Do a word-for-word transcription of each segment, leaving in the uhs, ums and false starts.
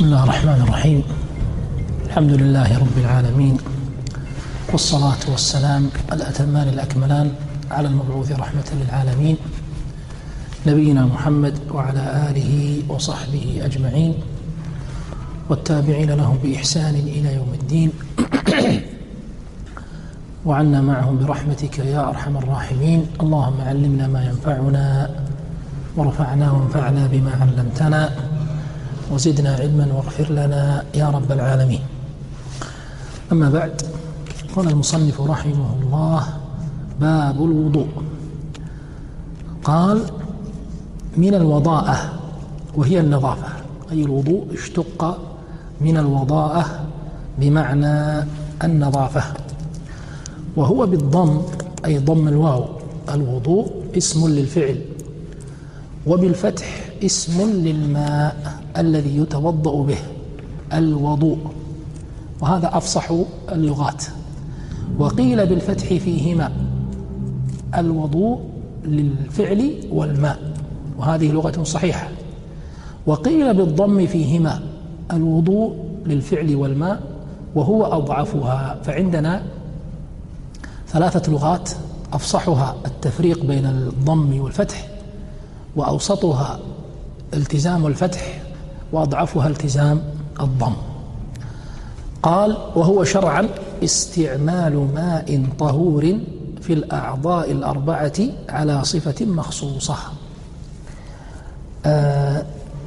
بسم الله الرحمن الرحيم. الحمد لله رب العالمين، والصلاة والسلام الأتمان الأكملان على المبعوث رحمة للعالمين نبينا محمد وعلى آله وصحبه أجمعين والتابعين لهم بإحسان إلى يوم الدين وعنا معهم برحمتك يا أرحم الراحمين. اللهم علمنا ما ينفعنا ورفعنا وانفعنا بما علمتنا وزدنا علما واغفر لنا يا رب العالمين. أما بعد، قال المصنف رحمه الله: باب الوضوء. قال: من الوضاءة، وهي النظافة، أي الوضوء اشتق من الوضاءة بمعنى النظافة، وهو بالضم أي ضم الواو. الوضوء اسم للفعل، وبالفتح اسم للماء الذي يتوضأ به، الوضوء، وهذا أفصح اللغات. وقيل بالفتح فيهما، الوضوء للفعل والماء، وهذه لغة صحيحة. وقيل بالضم فيهما، الوضوء للفعل والماء، وهو أضعفها. فعندنا ثلاثة لغات، أفصحها التفريق بين الضم والفتح، وأوسطها التزام الفتح، وأضعفها التزام الضم. قال: وهو شرعا استعمال ماء طهور في الأعضاء الأربعة على صفة مخصوصة. آه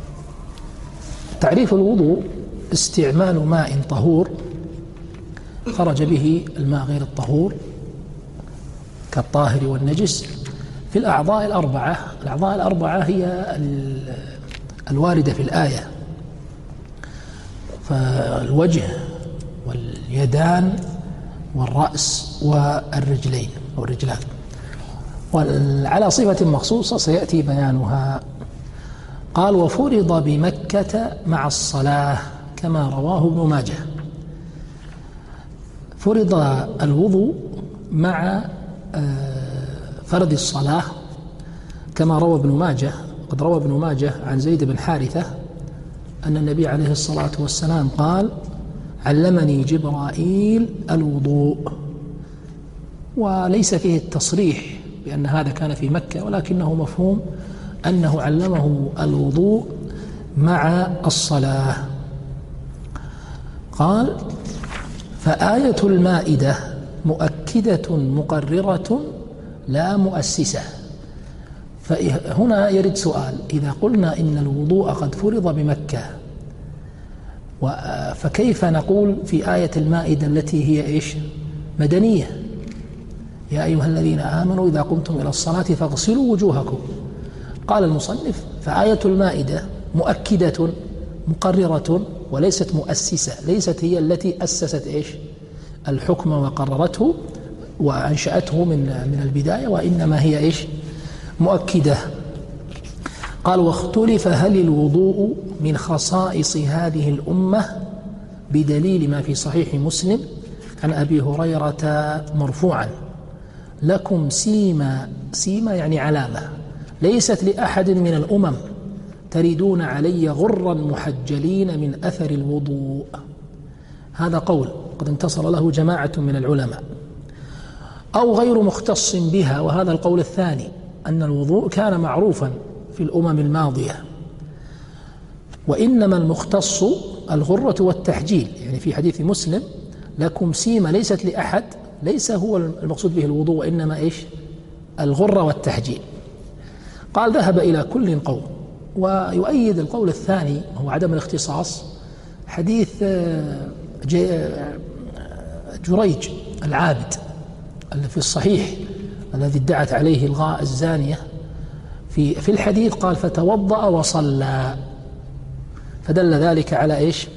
تعريف الوضوء: استعمال ماء طهور خرج به الماء غير الطهور كالطاهر والنجس في الأعضاء الأربعة. الأعضاء الأربعة هي الواردة في الآية، فالوجه واليدان والرأس والرجلين أو الرجلان، وعلى صفة مخصوصة سيأتي بيانها. قال: وفرض بمكة مع الصلاة كما رواه ابن ماجه. فرض الوضوء مع فرض الصلاة كما روى ابن ماجه. قد روى ابن ماجه عن زيد بن حارثة أن النبي عليه الصلاة والسلام قال: علمني جبرائيل الوضوء. وليس فيه التصريح بأن هذا كان في مكة، ولكنه مفهوم أنه علمه الوضوء مع الصلاة. قال: فآية المائدة مؤكدة مقررة لا مؤسسة. فهنا يرد سؤال: إذا قلنا إن الوضوء قد فرض بمكة، فكيف نقول في آية المائدة التي هي إيش؟ مدنية: يا أيها الذين آمنوا إذا قمتم إلى الصلاة فاغسلوا وجوهكم. قال المصنف: فآية المائدة مؤكدة مقررة وليست مؤسسة، ليست هي التي أسست إيش؟ الحكم وقررته وأنشأته من من البداية، وإنما هي إيش؟ مؤكدة. قال: واختلف هل الوضوء من خصائص هذه الأمة بدليل ما في صحيح مسلم عن أبي هريرة مرفوعا: لكم سيما، سيما يعني علامة، ليست لأحد من الأمم، تردون علي غرا محجلين من أثر الوضوء. هذا قول قد انتصر له جماعة من العلماء. أو غير مختص بها، وهذا القول الثاني، أن الوضوء كان معروفا في الأمم الماضية، وإنما المختص الغرة والتحجيل. يعني في حديث مسلم: لكم سيما ليست لأحد، ليس هو المقصود به الوضوء، وإنما إيش؟ الغرة والتحجيل. قال: ذهب إلى كل قول. ويؤيد القول الثاني هو عدم الاختصاص حديث جريج العابد الذي في الصحيح الذي ادعت عليه الغاء الزانية. في في الحديث قال: فتوضأ وصلى، فدل ذلك على إيش؟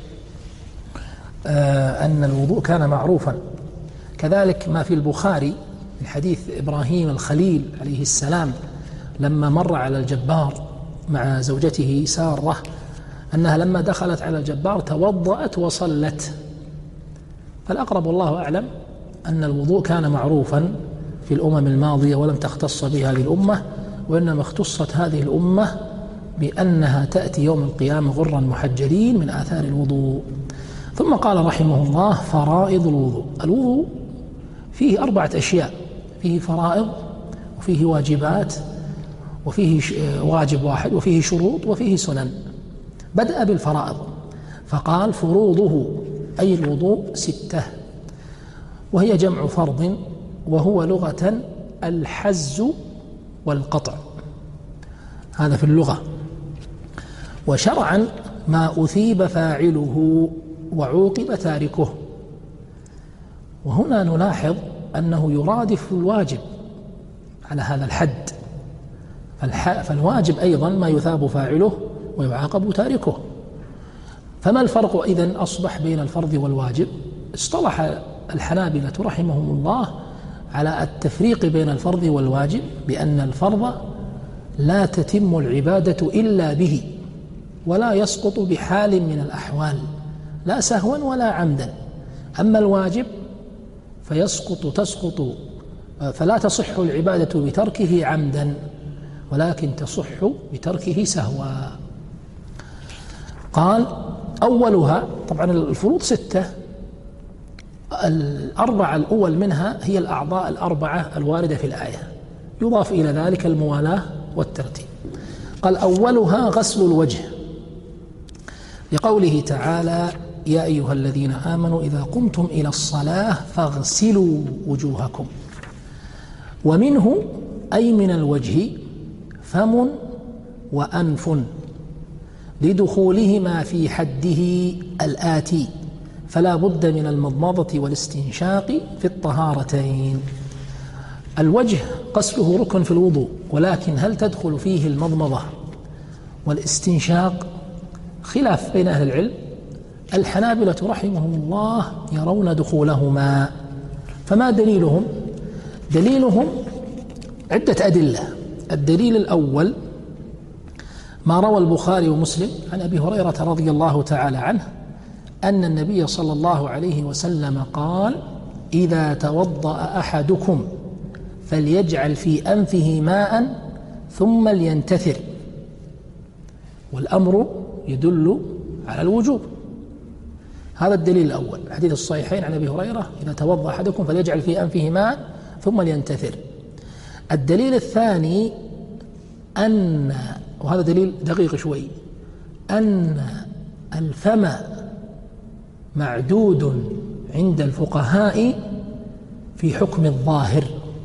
آه أن الوضوء كان معروفا. كذلك ما في البخاري من حديث إبراهيم الخليل عليه السلام لما مر على الجبار مع زوجته سارة، أنها لما دخلت على الجبار توضأت وصلت. فالأقرب والله أعلم أن الوضوء كان معروفا في الأمم الماضية ولم تختص بها هذه الأمة، وإنما اختصت هذه الأمة بأنها تأتي يوم القيامة غرا محجلين من آثار الوضوء. ثم قال رحمه الله: فرائض الوضوء. الوضوء فيه أربعة أشياء: فيه فرائض، وفيه واجبات، وفيه واجب واحد، وفيه شروط، وفيه سنن. بدأ بالفرائض فقال: فروضه أي الوضوء ستة، وهي جمع فرض، وهو لغة الحز والقطع، هذا في اللغة. وشرعا ما أثيب فاعله وعوقب تاركه. وهنا نلاحظ أنه يرادف الواجب على هذا الحد، فالواجب أيضا ما يثاب فاعله ويعاقب تاركه. فما الفرق إذن أصبح بين الفرض والواجب؟ اصطلح الحنابلة رحمهم الله على التفريق بين الفرض والواجب بأن الفرض لا تتم العبادة إلا به، ولا يسقط بحال من الأحوال، لا سهوا ولا عمدا. أما الواجب فيسقط تسقط فلا تصح العبادة بتركه عمدا، ولكن تصح بتركه سهوا. قال: أولها، طبعا الفروض ستة، الأربعة الأول منها هي الأعضاء الأربعة الواردة في الآية، يضاف إلى ذلك الموالاة والترتيب. قال: أولها غسل الوجه، لقوله تعالى: يا أيها الذين آمنوا إذا قمتم إلى الصلاة فاغسلوا وجوهكم. ومنه أي من الوجه فم وأنف، لدخولهما في حده الآتي، فلا بد من المضمضة والاستنشاق في الطهارتين. الوجه غسله ركن في الوضوء، ولكن هل تدخل فيه المضمضة والاستنشاق؟ خلاف بين أهل العلم. الحنابلة رحمهم الله يرون دخولهما. فما دليلهم؟ دليلهم عدة أدلة. الدليل الأول ما روى البخاري ومسلم عن أبي هريرة رضي الله تعالى عنه أن النبي صلى الله عليه وسلم قال: إذا توضأ أحدكم فليجعل في أنفه ماء ثم لينتثر. والأمر يدل على الوجوب. هذا الدليل الأول، حديث الصحيحين عن أبي هريرة: إذا توضأ أحدكم فليجعل في أنفه ماء ثم لينتثر. الدليل الثاني أن، وهذا دليل دقيق شوي، أن الفم معدود عند الفقهاء في حكم الظاهر،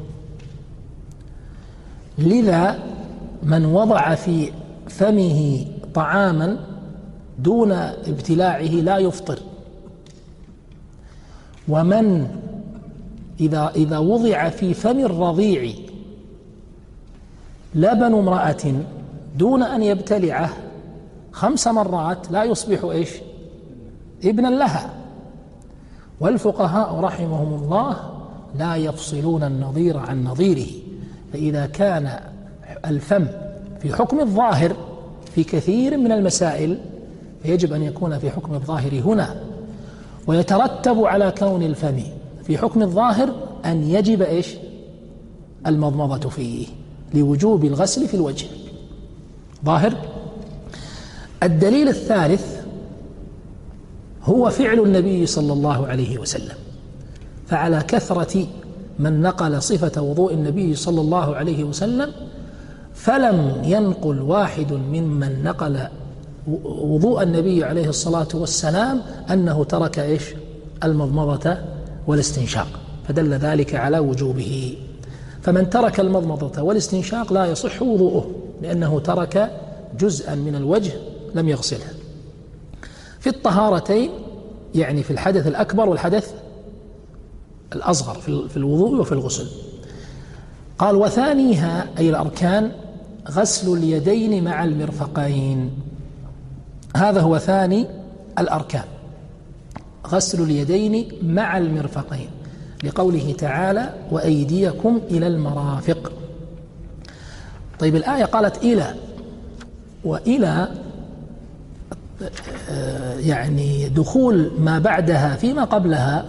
لذا من وضع في فمه طعاما دون ابتلاعه لا يفطر. ومن إذا إذا وضع في فم الرضيع لبن امرأة دون أن يبتلعه خمس مرات لا يصبح إيش؟ ابنا لها. والفقهاء رحمهم الله لا يفصلون النظير عن نظيره، فإذا كان الفم في حكم الظاهر في كثير من المسائل فيجب أن يكون في حكم الظاهر هنا. ويترتب على كون الفم في حكم الظاهر أن يجب إيش؟ المضمضة فيه، لوجوب الغسل في الوجه. ظاهر. الدليل الثالث هو فعل النبي صلى الله عليه وسلم، فعلى كثرة من نقل صفة وضوء النبي صلى الله عليه وسلم، فلم ينقل واحد ممن نقل وضوء النبي عليه الصلاة والسلام أنه ترك إيش؟ المضمضة والاستنشاق، فدل ذلك على وجوبه. فمن ترك المضمضة والاستنشاق لا يصح وضوءه، لأنه ترك جزءا من الوجه لم يغسله. في الطهارتين، يعني في الحدث الأكبر والحدث الأصغر، في الوضوء وفي الغسل. قال: وثانيها أي الأركان غسل اليدين مع المرفقين. هذا هو ثاني الأركان، غسل اليدين مع المرفقين، لقوله تعالى: وأيديكم إلى المرافق. طيب، الآية قالت إلى، وإلى يعني دخول ما بعدها فيما قبلها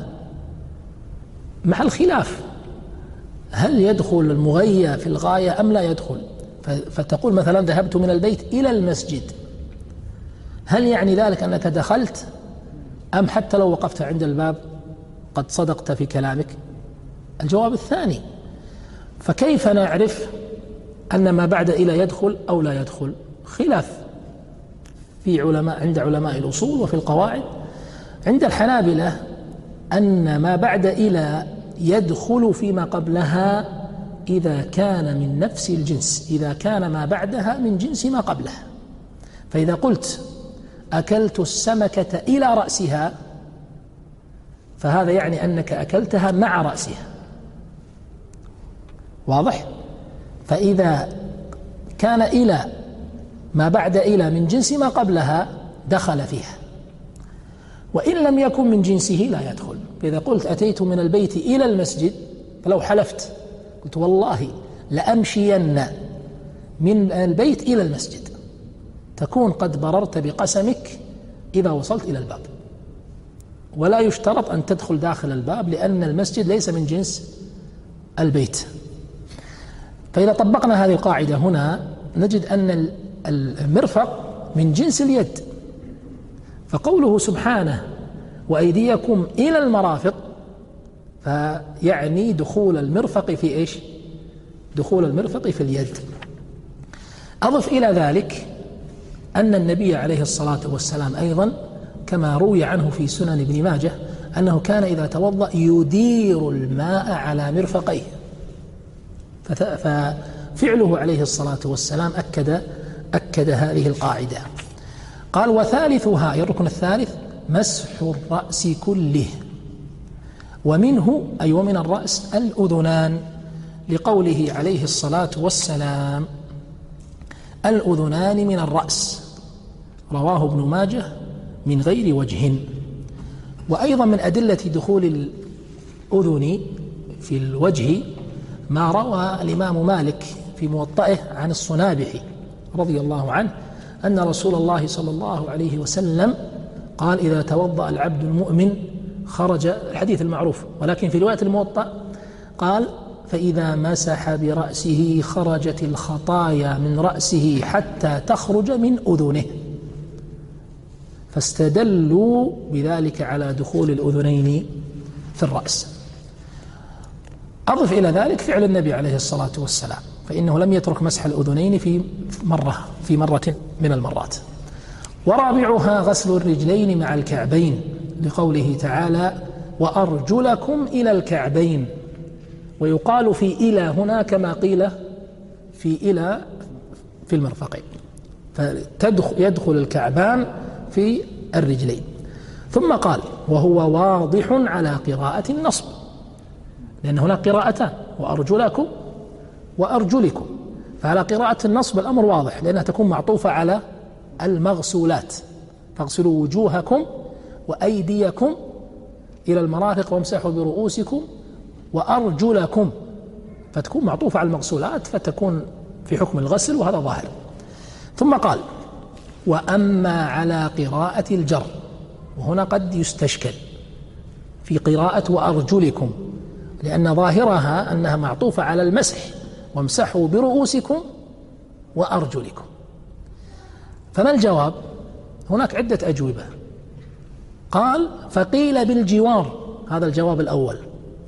مع الخلاف، هل يدخل المغيى في الغاية أم لا يدخل؟ فتقول مثلا ذهبت من البيت إلى المسجد، هل يعني ذلك أنك دخلت أم حتى لو وقفت عند الباب قد صدقت في كلامك؟ الجواب الثاني. فكيف نعرف أن ما بعد إلى يدخل أو لا يدخل؟ خلاف في علماء عند علماء الأصول وفي القواعد. عند الحنابلة أن ما بعد إلى يدخل فيما قبلها إذا كان من نفس الجنس، إذا كان ما بعدها من جنس ما قبلها. فإذا قلت أكلت السمكة إلى رأسها فهذا يعني أنك أكلتها مع رأسها، واضح؟ فإذا كان إلى ما بعد إلى من جنس ما قبلها دخل فيها، وإن لم يكن من جنسه لا يدخل. فإذا قلت أتيت من البيت إلى المسجد، فلو حلفت قلت والله لأمشين من البيت إلى المسجد، تكون قد بررت بقسمك إذا وصلت إلى الباب، ولا يشترط أن تدخل داخل الباب لأن المسجد ليس من جنس البيت. فإذا طبقنا هذه القاعدة هنا نجد أن المرفق من جنس اليد، فقوله سبحانه وأيديكم إلى المرافق فيعني دخول المرفق في إيش؟ دخول المرفق في اليد. أضف إلى ذلك أن النبي عليه الصلاة والسلام أيضا كما روي عنه في سنن ابن ماجه أنه كان إذا توضأ يدير الماء على مرفقيه، ففعله عليه الصلاة والسلام أكد أكد هذه القاعدة. قال وثالثها، الركن الثالث، مسح الرأس كله، ومنه أي ومن الرأس الأذنان، لقوله عليه الصلاة والسلام الأذنان من الرأس، رواه ابن ماجه من غير وجه. وأيضا من أدلة دخول الأذن في الوجه ما روى الإمام مالك في موطئه عن الصنابحي رضي الله عنه أن رسول الله صلى الله عليه وسلم قال إذا توضأ العبد المؤمن خرج، الحديث المعروف، ولكن في رواية الموطأ قال فإذا مسح برأسه خرجت الخطايا من رأسه حتى تخرج من أذنه، فاستدلوا بذلك على دخول الأذنين في الرأس. أضف إلى ذلك فعل النبي عليه الصلاة والسلام، فإنه لم يترك مسح الأذنين في مرة في مرة من المرات. ورابعها غسل الرجلين مع الكعبين، لقوله تعالى وأرجلكم إلى الكعبين، ويقال في إلى هنا كما قيل في إلى في المرفقين، فيدخل الكعبان في الرجلين. ثم قال وهو واضح على قراءة النصب، لأن هناك قراءتان وأرجلكم وأرجلكم، فعلى قراءة النصب الأمر واضح لأنها تكون معطوفة على المغسولات، فاغسلوا وجوهكم وأيديكم إلى المرافق وامسحوا برؤوسكم وأرجلكم، فتكون معطوفة على المغسولات فتكون في حكم الغسل، وهذا ظاهر. ثم قال وأما على قراءة الجر، وهنا قد يستشكل في قراءة وأرجلكم لأن ظاهرها أنها معطوفة على المسح وامسحوا برؤوسكم وأرجلكم، فما الجواب؟ هناك عدة أجوبة. قال فقيل بالجوار، هذا الجواب الأول،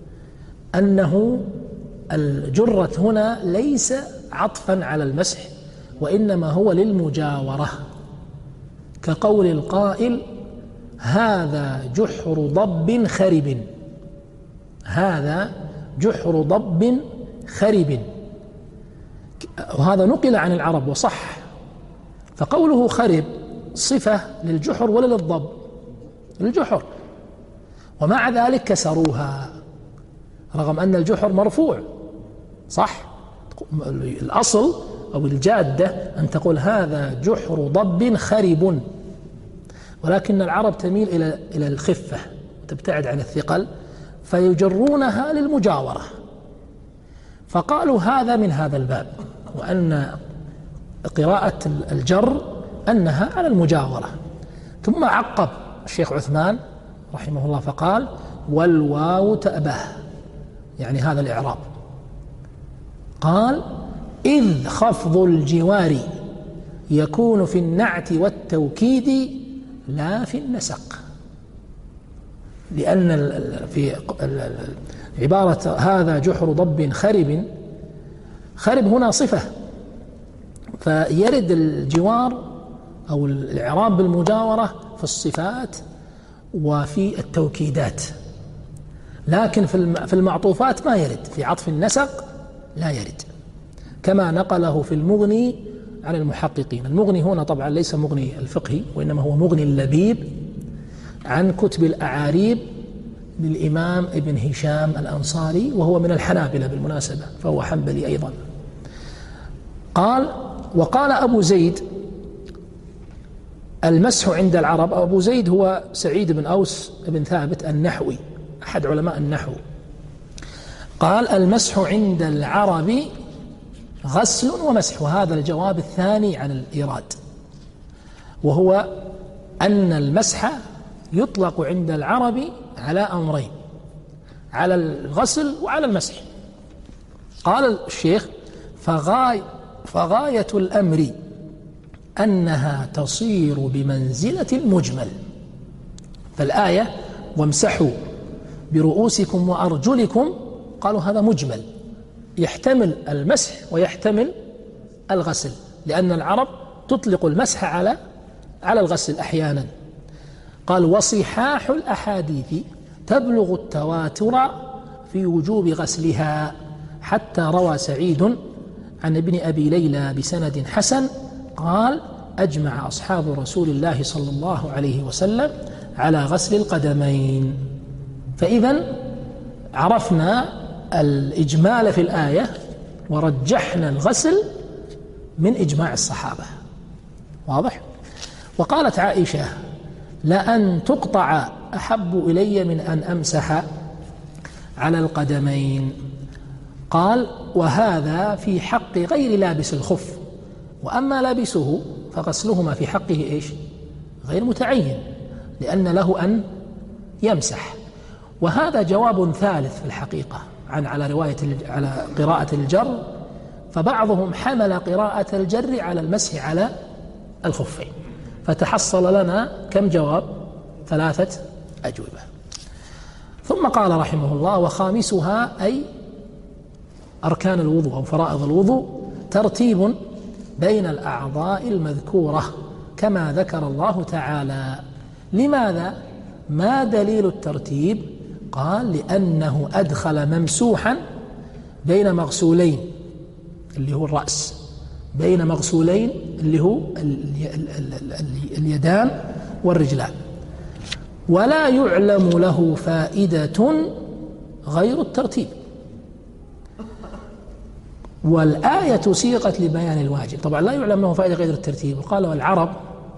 أنه الجرة هنا ليس عطفا على المسح وإنما هو للمجاورة، كقول القائل هذا جحر ضب خرب، هذا جحر ضب خرب، وهذا نقل عن العرب وصح. فقوله خرب صفة للجحر ولا للضب؟ للجحر، ومع ذلك كسروها رغم أن الجحر مرفوع، صح؟ الأصل أو الجادة أن تقول هذا جحر ضب خرب، ولكن العرب تميل إلى إلى الخفة وتبتعد عن الثقل فيجرونها للمجاورة، فقالوا هذا من هذا الباب، وأن قراءة الجر أنها على المجاورة. ثم عقب الشيخ عثمان رحمه الله فقال والواو تأبه، يعني هذا الإعراب. قال إذ خفض الجوار يكون في النعت والتوكيد لا في النسق. لأن في عبارة هذا جحر ضب خرب، خرب هنا صفة، فيرد الجوار أو الإعراب بالمجاورة في الصفات وفي التوكيدات، لكن في المعطوفات ما يرد، في عطف النسق لا يرد، كما نقله في المغني عن المحققين. المغني هنا طبعا ليس مغني الفقهي، وإنما هو مغني اللبيب عن كتب الأعاريب للإمام ابن هشام الأنصاري، وهو من الحنابلة بالمناسبة، فهو حنبلي أيضا. قال: وقال أبو زيد المسح عند العرب. أبو زيد هو سعيد بن أوس بن ثابت النحوي، أحد علماء النحو. قال: المسح عند العرب غسل ومسح. وهذا الجواب الثاني عن الإيراد، وهو أن المسح يطلق عند العرب على أمرين، على الغسل وعلى المسح. قال الشيخ: فغاية, فغاية الأمر أنها تصير بمنزلة المجمل. فالآية وامسحوا برؤوسكم وأرجلكم، قالوا هذا مجمل يحتمل المسح ويحتمل الغسل، لأن العرب تطلق المسح على على الغسل أحيانا. قال: وصحاح الأحاديث تبلغ التواتر في وجوب غسلها، حتى روى سعيد عن ابن أبي ليلى بسند حسن قال: أجمع أصحاب رسول الله صلى الله عليه وسلم على غسل القدمين. فإذا عرفنا الإجمال في الآية ورجحنا الغسل من إجماع الصحابة. واضح؟ وقالت عائشة: لأن تقطع أحب إلي من أن أمسح على القدمين. قال: وهذا في حق غير لابس الخف، وأما لابسه فغسلهما في حقه إيش؟ غير متعين، لأن له أن يمسح. وهذا جواب ثالث في الحقيقة عن على رواية على قراءة الجر، فبعضهم حمل قراءة الجر على المسح على الخفين، فتحصل لنا كم جواب؟ ثلاثة أجوبة. ثم قال رحمه الله: وخامسها أي أركان الوضوء أو فرائض الوضوء ترتيب بين الأعضاء المذكورة كما ذكر الله تعالى. لماذا؟ ما دليل الترتيب؟ قال: لأنه أدخل ممسوحا بين مغسولين اللي هو الرأس، بين مغسولين اللي هو اليدان والرجلان، ولا يعلم له فائدة غير الترتيب. والآية سيقت لبيان الواجب. طبعا لا يعلم له فائدة غير الترتيب. قال: والعرب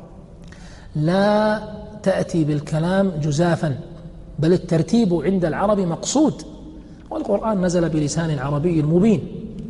لا تأتي بالكلام جزافا، بل الترتيب عند العرب مقصود، والقرآن نزل بلسان عربي مبين،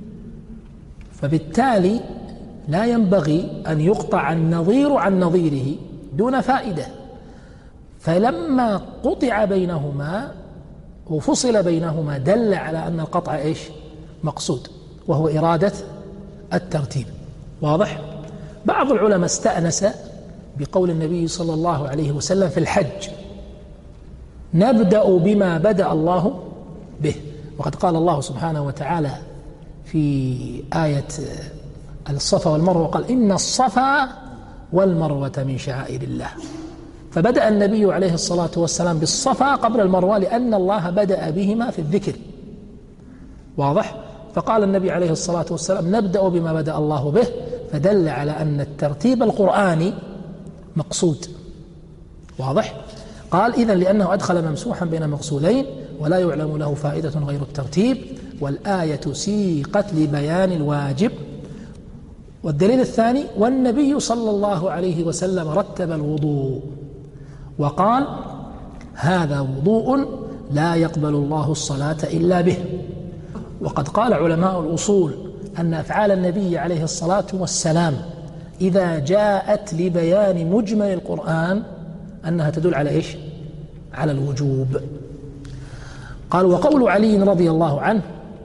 فبالتالي لا ينبغي أن يقطع النظير عن نظيره دون فائدة. فلما قطع بينهما وفصل بينهما دل على أن القطع إيش؟ مقصود، وهو إرادة الترتيب. واضح؟ بعض العلماء استأنس بقول النبي صلى الله عليه وسلم في الحج: نبدأ بما بدأ الله به. وقد قال الله سبحانه وتعالى في آية الصفا والمروة، قال: إن الصفا والمروة من شعائر الله. فبدأ النبي عليه الصلاة والسلام بالصفا قبل المروة، لأن الله بدأ بهما في الذكر. واضح؟ فقال النبي عليه الصلاة والسلام: نبدأ بما بدأ الله به، فدل على أن الترتيب القرآني مقصود. واضح؟ قال: إذن لأنه أدخل ممسوحا بين مغسولين ولا يعلم له فائدة غير الترتيب، والآية سيقت لبيان الواجب. والدليل الثاني: والنبي صلى الله عليه وسلم رتب الوضوء وقال: هذا وضوء لا يقبل الله الصلاة إلا به. وقد قال علماء الأصول أن أفعال النبي عليه الصلاة والسلام إذا جاءت لبيان مجمل القرآن أنها تدل على إيش؟ على الوجوب. قال: وقول علي رضي الله عنه: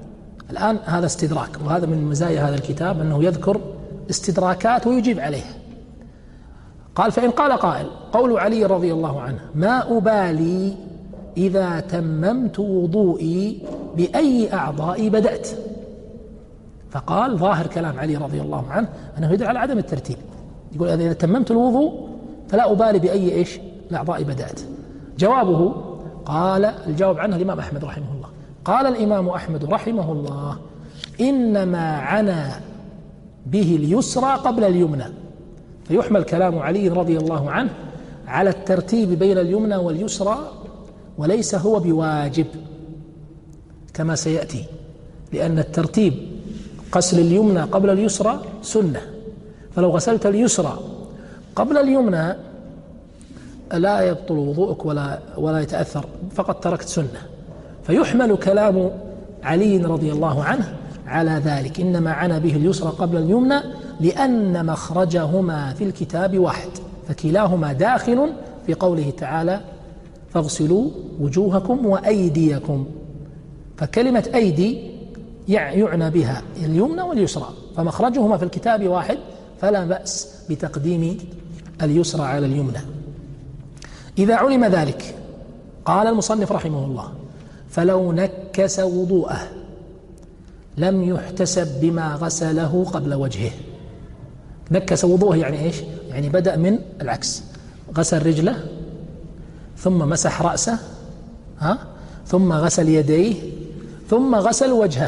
الآن هذا استدراك، وهذا من مزايا هذا الكتاب أنه يذكر استدراكات ويجيب عليها. قال: فإن قال قائل: قول علي رضي الله عنه: ما أبالي إذا تممت وضوئي بأي أعضائي بدأت. فقال: ظاهر كلام علي رضي الله عنه أنه يدل على عدم الترتيب، يقول إذا تممت الوضوء فلا أبالي بأي إيش الأعضاء بدأت. جوابه: قال الجواب عنه الإمام أحمد رحمه الله، قال الإمام أحمد رحمه الله: إنما عنى به اليسرى قبل اليمنى. فيحمل كلام علي رضي الله عنه على الترتيب بين اليمنى واليسرى، وليس هو بواجب كما سيأتي، لأن الترتيب غسل اليمنى قبل اليسرى سنة، فلو غسلت اليسرى قبل اليمنى لا يبطل وضوءك ولا ولا يتأثر، فقد تركت سنة. فيحمل كلام علي رضي الله عنه على ذلك، إنما عنى به اليسرى قبل اليمنى لأن مخرجهما في الكتاب واحد، فكلاهما داخل في قوله تعالى: فاغسلوا وجوهكم وأيديكم. فكلمة أيدي يعنى بها اليمنى واليسرى، فمخرجهما في الكتاب واحد، فلا بأس بتقديم اليسرى على اليمنى. إذا علم ذلك، قال المصنف رحمه الله: فلو نكس وضوءه لم يحتسب بما غسله قبل وجهه. نكس وضوءه يعني إيش؟ يعني بدأ من العكس، غسل رجله ثم مسح رأسه، ها؟ ثم غسل يديه ثم غسل وجهه.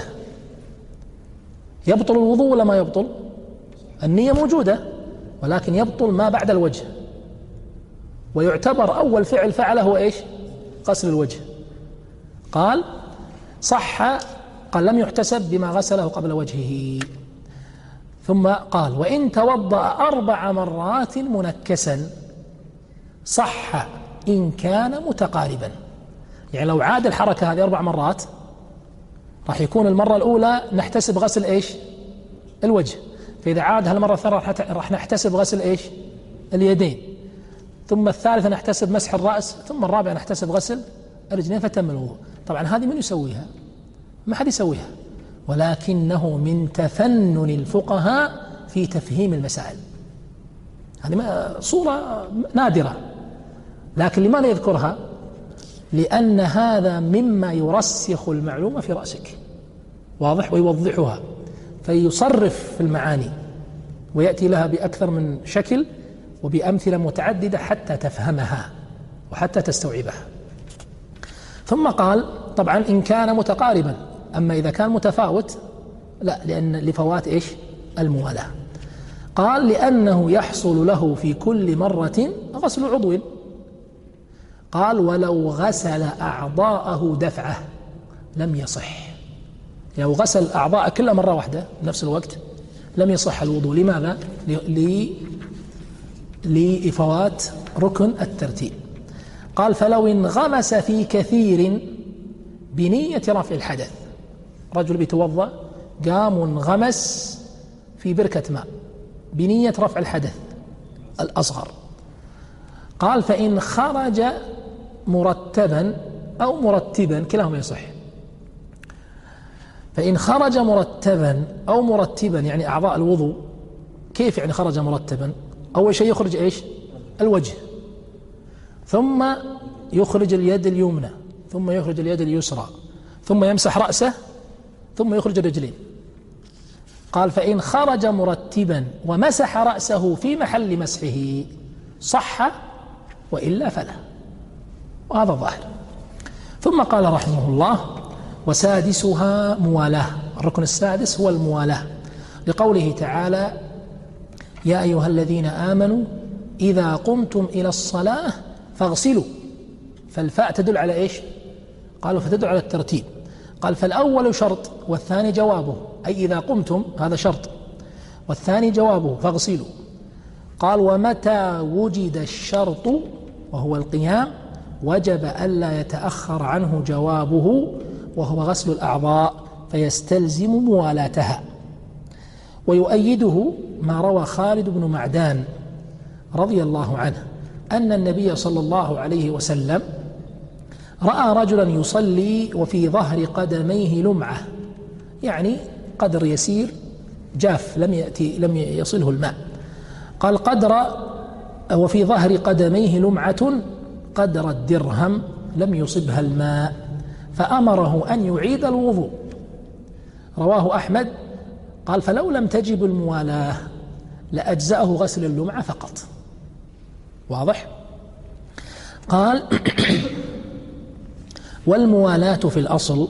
يبطل الوضوء ولا ما يبطل؟ النية موجودة، ولكن يبطل ما بعد الوجه، ويعتبر أول فعل فعله هو إيش؟ غسل الوجه. قال: صح، قال لم يحتسب بما غسله قبل وجهه. ثم قال: وإن توضأ أربع مرات منكسا صح إن كان متقاربا. يعني لو عاد الحركة هذه أربع مرات راح يكون المرة الأولى نحتسب غسل إيش؟ الوجه، فإذا عاد هالمرة الثانية راح نحتسب غسل إيش؟ اليدين، ثم الثالثة نحتسب مسح الرأس، ثم الرابعة نحتسب غسل الرجلين، فتم الوضوء. طبعا هذه من يسويها؟ ما حد يسويها، ولكنه من تفنن الفقهاء في تفهيم المسائل. هذه صورة نادرة، لكن لماذا يذكرها؟ لأن هذا مما يرسخ المعلومة في رأسك، واضح، ويوضحها، فيصرف في المعاني ويأتي لها بأكثر من شكل وبأمثلة متعددة حتى تفهمها وحتى تستوعبها. ثم قال: طبعا إن كان متقاربا، أما إذا كان متفاوت لا، لأن لفوات إيش؟ الموالاة. قال: لأنه يحصل له في كل مرة غسل عضو. قال: ولو غسل أعضاءه دفعة لم يصح. لو غسل الأعضاء كلها مرة واحدة بنفس الوقت لم يصح الوضوء. لماذا؟ لفوات ركن الترتيب. قال: فلو انغمس في كثير بنية رفع الحدث، رجل بيتوضأ قام وانغمس في بركة ماء بنية رفع الحدث الأصغر، قال: فإن خرج مرتبا أو مرتبا كلاهما يصح. فإن خرج مرتبا أو مرتبا يعني أعضاء الوضوء، كيف يعني خرج مرتبا؟ أول شيء يخرج إيش؟ الوجه، ثم يخرج اليد اليمنى، ثم يخرج اليد اليسرى، ثم يمسح رأسه، ثم يخرج الرجلين. قال: فإن خرج مرتبا ومسح رأسه في محل مسحه صح، وإلا فلا. وهذا ظاهر. ثم قال رحمه الله: وسادسها موالاة. الركن السادس هو الموالاة، لقوله تعالى: يا أيها الذين آمنوا إذا قمتم إلى الصلاة فاغسلوا. فالفاء تدل على إيش؟ قالوا فتدل على الترتيب. قال: فالأول شرط والثاني جوابه، أي إذا قمتم هذا شرط، والثاني جوابه فاغسلوا. قال: ومتى وجد الشرط وهو القيام وجب ألا يتأخر عنه جوابه وهو غسل الأعضاء، فيستلزم موالاتها. ويؤيده ما روى خالد بن معدان رضي الله عنه أن النبي صلى الله عليه وسلم رأى رجلا يصلي وفي ظهر قدميه لمعة يعني قدر يسير جاف لم يأتي لم يصله الماء. قال قدر وفي ظهر قدميه لمعة قدر الدرهم لم يصبها الماء فأمره أن يعيد الوضوء. رواه أحمد. قال فلو لم تجب الموالاة لأجزأه غسل اللمعة فقط. واضح؟ قال والموالاة في الأصل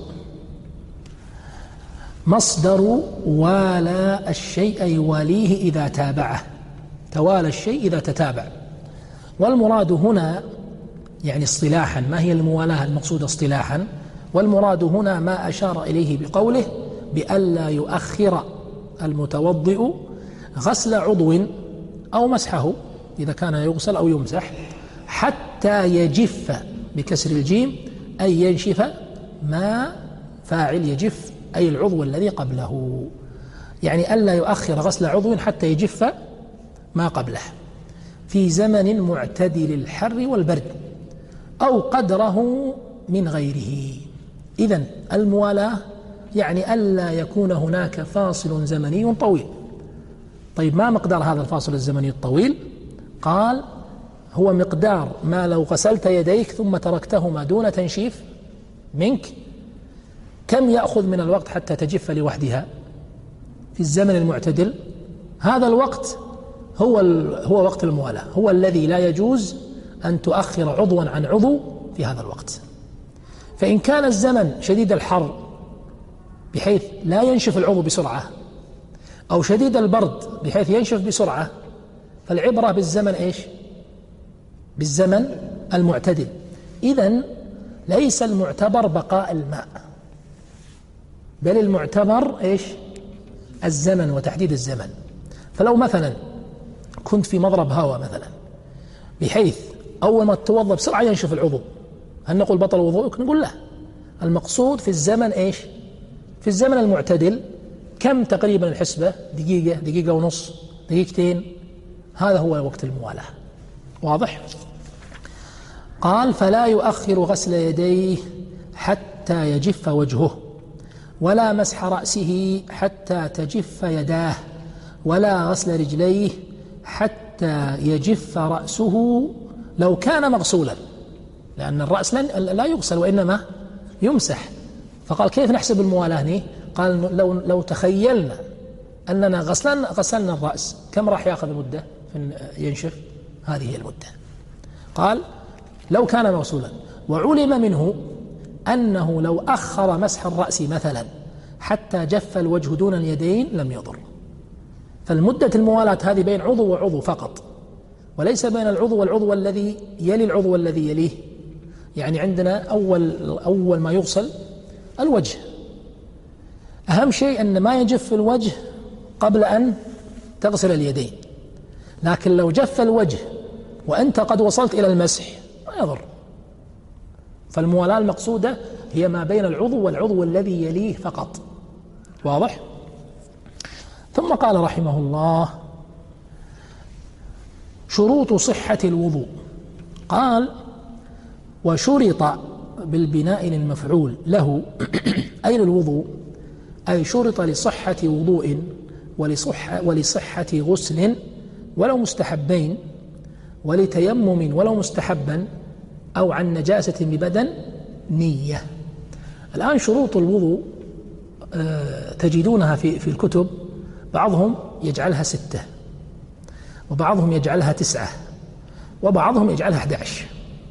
مصدر والى الشيء يواليه إذا تابعه، توالى الشيء إذا تتابع. والمراد هنا يعني اصطلاحا، ما هي الموالاة المقصودة اصطلاحا؟ والمراد هنا ما أشار إليه بقوله بألا يؤخر المتوضئ غسل عضو أو مسحه إذا كان يغسل أو يمسح حتى يجف بكسر الجيم أي ينشف، ما فاعل يجف أي العضو الذي قبله، يعني ألا يؤخر غسل عضو حتى يجف ما قبله في زمن معتدل الحر والبرد أو قدره من غيره. إذن الموالاة يعني ألا يكون هناك فاصل زمني طويل. طيب ما مقدار هذا الفاصل الزمني الطويل؟ قال هو مقدار ما لو غسلت يديك ثم تركتهما دون تنشيف منك كم يأخذ من الوقت حتى تجف لوحدها في الزمن المعتدل؟ هذا الوقت هو هو وقت الموالاة، هو الذي لا يجوز أن تؤخر عضوا عن عضو في هذا الوقت. فإن كان الزمن شديد الحر بحيث لا ينشف العضو بسرعة أو شديد البرد بحيث ينشف بسرعة فالعبرة بالزمن إيش؟ بالزمن المعتدل. إذن ليس المعتبر بقاء الماء بل المعتبر إيش؟ الزمن وتحديد الزمن. فلو مثلا كنت في مضرب هواء مثلا بحيث أول ما تتوضأ بسرعة ينشف العضو، هل نقول بطل وضوءك؟ نقول لا، المقصود في الزمن إيش؟ في الزمن المعتدل. كم تقريبا الحسبة؟ دقيقة، دقيقة ونص، دقيقتين، هذا هو وقت الموالاة. واضح؟ قال فلا يؤخر غسل يديه حتى يجف وجهه ولا مسح رأسه حتى تجف يداه ولا غسل رجليه حتى يجف رأسه لو كان مغسولا، لأن الرأس لا يغسل وإنما يمسح. فقال كيف نحسب الموالاة هنا؟ قال لو لو تخيلنا أننا غسلنا غسلنا الرأس كم راح يأخذ مدة ينشف؟ هذه هي المدة. قال لو كان مغسولا، وعلم منه أنه لو أخر مسح الرأس مثلا حتى جف الوجه دون اليدين لم يضر. فالمدة الموالاة هذه بين عضو وعضو فقط، وليس بين العضو والعضو الذي يلي العضو الذي يليه. يعني عندنا أول أول ما يغسل الوجه، أهم شيء أن ما يجف الوجه قبل أن تغسل اليدين، لكن لو جف الوجه وأنت قد وصلت إلى المسح ما يضر. فالموالاة المقصودة هي ما بين العضو والعضو الذي يليه فقط. واضح؟ ثم قال رحمه الله شروط صحة الوضوء. قال وشرط بالبناء للمفعول له أي للوضوء، أي شرط لصحة وضوء ولصحة, ولصحة غسل ولو مستحبين ولتيمم ولو مستحبا أو عن نجاسة ببدن نية. الآن شروط الوضوء تجدونها في في الكتب، بعضهم يجعلها ستة وبعضهم يجعلها تسعة وبعضهم يجعلها أحد عشر،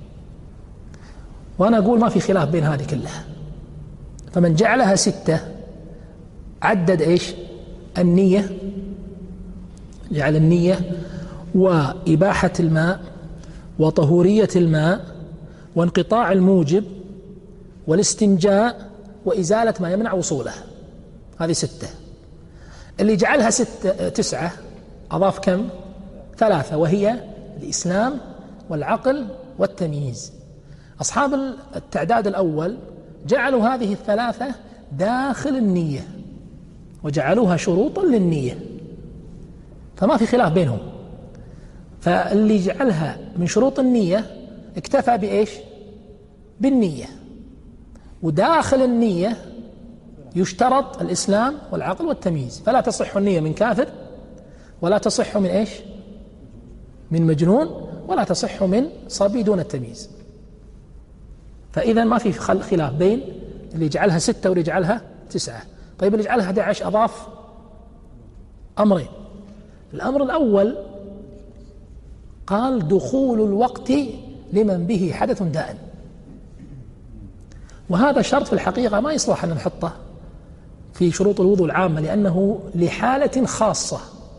وأنا أقول ما في خلاف بين هذه كلها. فمن جعلها ستة عدد إيش؟ النية، جعل النية وإباحة الماء وطهورية الماء وانقطاع الموجب والاستنجاء وإزالة ما يمنع وصوله، هذه ستة. اللي جعلها ستة تسعة أضاف كم؟ ثلاثة، وهي الإسلام والعقل والتمييز. أصحاب التعداد الأول جعلوا هذه الثلاثة داخل النية وجعلوها شروطا للنية، فما في خلاف بينهم. فاللي جعلها من شروط النية اكتفى بإيش؟ بالنية. وداخل النية يشترط الإسلام والعقل والتمييز، فلا تصح النية من كافر، ولا تصح من إيش؟ من مجنون، ولا تصح من صبي دون التمييز. فإذا ما في خلاف بين اللي يجعلها ستة واللي يجعلها تسعة. طيب اللي يجعلها أحد عشر أضاف أمرين. الأمر الأول قال دخول الوقت لمن به حدث دائم، وهذا شرط في الحقيقة ما يصلح أن نحطه في شروط الوضوء العامة، لأنه لحالة خاصة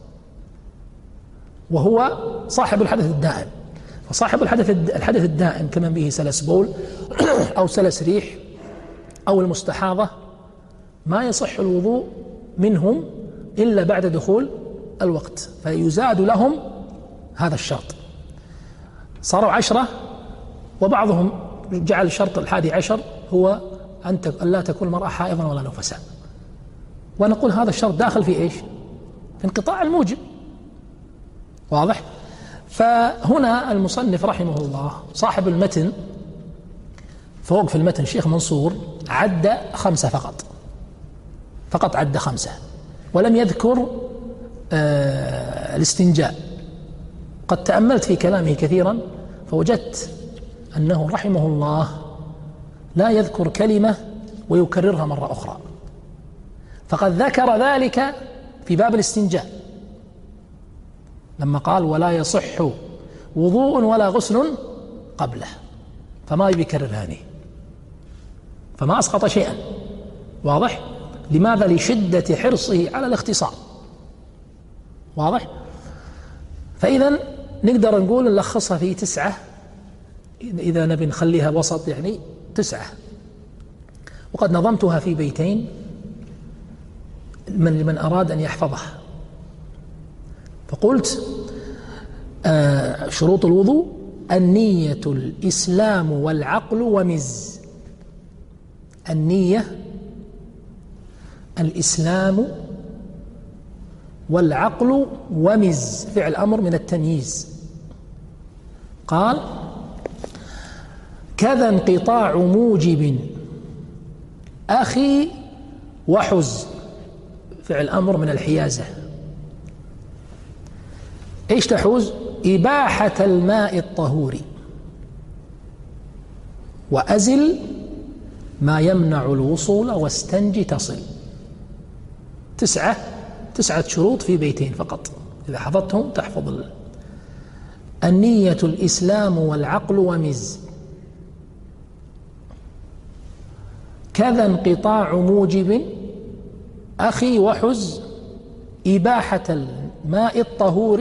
وهو صاحب الحدث الدائم. فصاحب الحدث الحدث الدائم كمن به سلس بول أو سلس ريح أو المستحاضة ما يصح الوضوء منهم إلا بعد دخول الوقت، فيزاد لهم هذا الشرط. صاروا عشرة، وبعضهم جعل الشرط الحادي عشر هو أن لا تكون المرأة حائضا ولا نفساء، ونقول هذا الشرط داخل في إيش؟ في انقطاع الموجب. واضح؟ فهنا المصنف رحمه الله صاحب المتن فوق في المتن شيخ منصور عد خمسة فقط فقط عد خمسة، ولم يذكر آه الاستنجاء. قد تأملت في كلامه كثيرا فوجدت أنه رحمه الله لا يذكر كلمة ويكررها مرة أخرى، فقد ذكر ذلك في باب الاستنجاء لما قال ولا يصح وضوء ولا غسل قبله، فما يكررهاني، فما أسقط شيئا. واضح؟ لماذا؟ لشدة حرصه على الاختصار. واضح؟ فإذا نقدر نقول نلخصها في تسعة، إذا نبي نخليها وسط يعني تسعة، وقد نظمتها في بيتين من لمن أراد أن يحفظها. فقلت آه شروط الوضوء: النية، الإسلام والعقل ومز. النية، الإسلام والعقل ومز، فعل أمر من التمييز. قال كذا انقطاع موجب أخي وحز، فعل أمر من الحيازة. إيش تحوز؟ إباحة الماء الطهور، وأزل ما يمنع الوصول واستنج تصل. تسعة تسعة شروط في بيتين فقط، إذا حفظتهم تحفظ ال... النية، الإسلام والعقل ومز. كذا انقطاع موجب أخي وحز، إباحة الماء الطهور،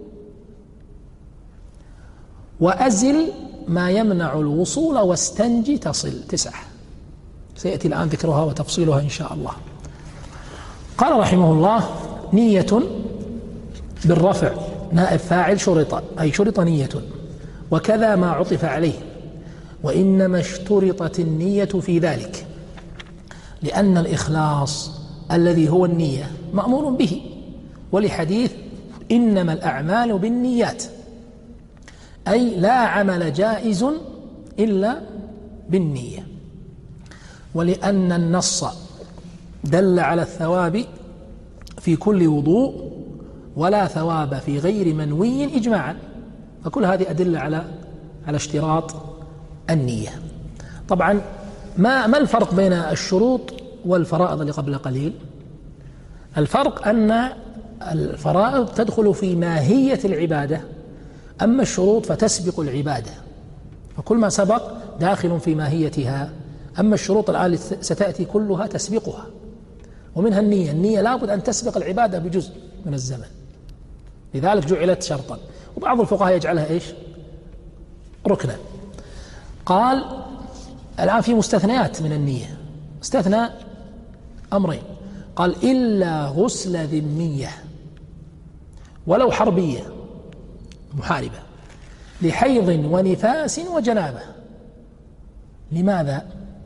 وأزل ما يمنع الوصول واستنج تصل. تسعة سيأتي الآن ذكرها وتفصيلها إن شاء الله. قال رحمه الله: نية بالرفع نائب فاعل شرط، أي شرط نية، وكذا ما عطف عليه، وإنما اشترطت النية في ذلك، لأن الإخلاص الذي هو النية مأمور به، ولحديث إنما الأعمال بالنيات، أي لا عمل جائز إلا بالنية، ولأن النص دل على الثواب في كل وضوء ولا ثواب في غير منوي إجماعا، فكل هذه أدلة على على اشتراط النية. طبعا ما ما الفرق بين الشروط والفرائض اللي قبل قليل؟ الفرق أن الفرائض تدخل في ماهية العبادة، أما الشروط فتسبق العبادة، فكل ما سبق داخل في ماهيتها، أما الشروط الآن ستأتي كلها تسبقها، ومنها النية. النية لابد أن تسبق العبادة بجزء من الزمن، لذلك جعلت شرطا، وبعض الفقهاء يجعلها إيش؟ ركنا. قال الآن في مستثنيات من النية، استثنى أمرين، قال إلا غسل ذمية ولو حربية محاربة لحيض ونفاس وجنابة. لماذا؟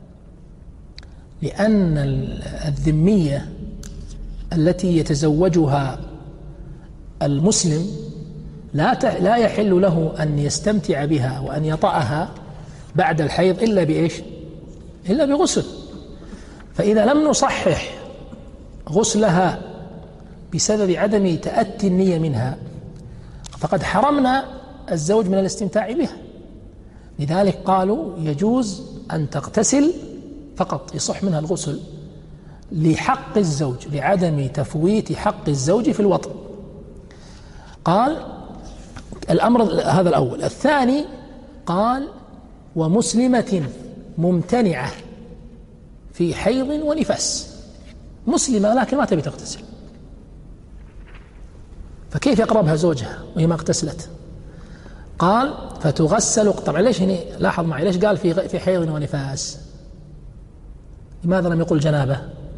لأن الذمية التي يتزوجها المسلم لا لا يحل له أن يستمتع بها وأن يطأها بعد الحيض إلا بإيش؟ إلا بغسل. فإذا لم نصحح غسلها بسبب عدم تأتي النية منها فقد حرمنا الزوج من الاستمتاع بها. لذلك قالوا يجوز أن تغتسل فقط يصح منها الغسل لحق الزوج، لعدم تفويت حق الزوج في الوطن. قال الأمر هذا الأول. الثاني قال ومسلمة ممتنعة في حيض ونفاس، مسلمة لكن ما تبي تغتسل، فكيف يقربها زوجها وهي ما اغتسلت؟ قال فتغسل. طبعا ليش هنا لاحظ معي ليش قال في في حيض ونفاس؟ لماذا لم يقل جنابه؟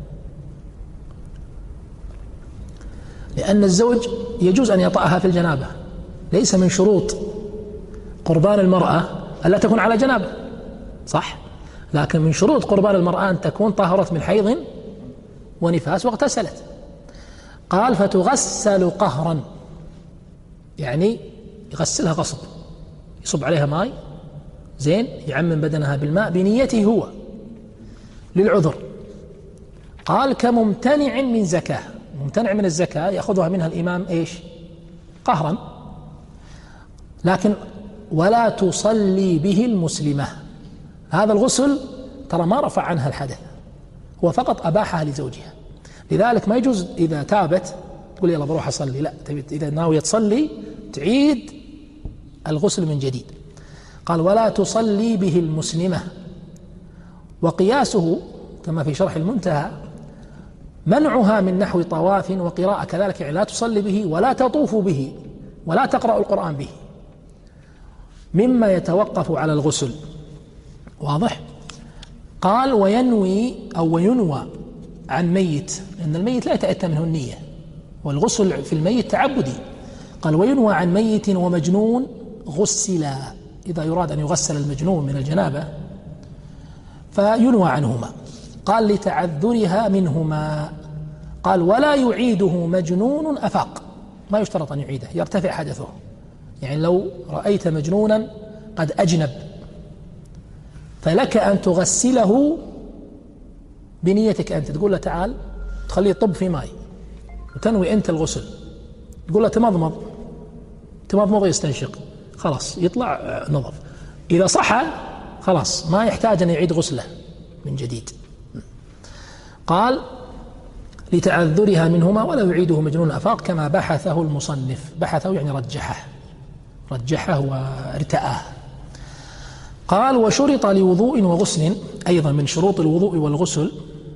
لأن الزوج يجوز أن يطأها في الجنابة، ليس من شروط قربان المرأة ألا تكون على جنابة، صح؟ لكن من شروط قربان المرأة أن تكون طهرت من حيض ونفاس واغتسلت. قال فتغسل قهرا، يعني يغسلها غصب، يصب عليها ماء زين، يعمم بدنها بالماء بنيته هو للعذر. قال كممتنع من زكاة، ممتنع من الزكاة يأخذها منها الإمام إيش؟ قهرا. لكن ولا تصلي به المسلمة، هذا الغسل ترى ما رفع عنها الحدث، هو فقط أباحها لزوجها. لذلك ما يجوز إذا تابت تقول يلا بروح أصلي، لا، إذا ناوية تصلي تعيد الغسل من جديد. قال ولا تصلي به المسلمة. وقياسه كما في شرح المنتهى منعها من نحو طواف وقراءة كذلك، يعني لا تصلي به ولا تطوف به ولا تقرأ القرآن به، مما يتوقف على الغسل. واضح؟ قال وينوي أو وينوى عن ميت، لأن الميت لا يتأتى منه النية، والغسل في الميت تعبدي. قال وينوى عن ميت ومجنون غسلا، إذا يراد أن يغسل المجنون من الجنابة فينوى عنهما. قال لتعذرها منهما. قال ولا يعيده مجنون أفاق، ما يشترط أن يعيده، يرتفع حدثه. يعني لو رأيت مجنونا قد أجنب فلك أن تغسله بنيتك أنت، تقول له تعال تخليه يطب في ماء وتنوي أنت الغسل، تقول له تمضمض تمضمض يستنشق، خلاص يطلع نظف. إذا صح خلاص ما يحتاج أن يعيد غسله من جديد. قال لتعذرها منهما ولا يعيده مجنون أفاق كما بحثه المصنف. بحثه يعني رجحه رجحه وارتآه. قال وشرط لوضوء وغسل، أيضا من شروط الوضوء والغسل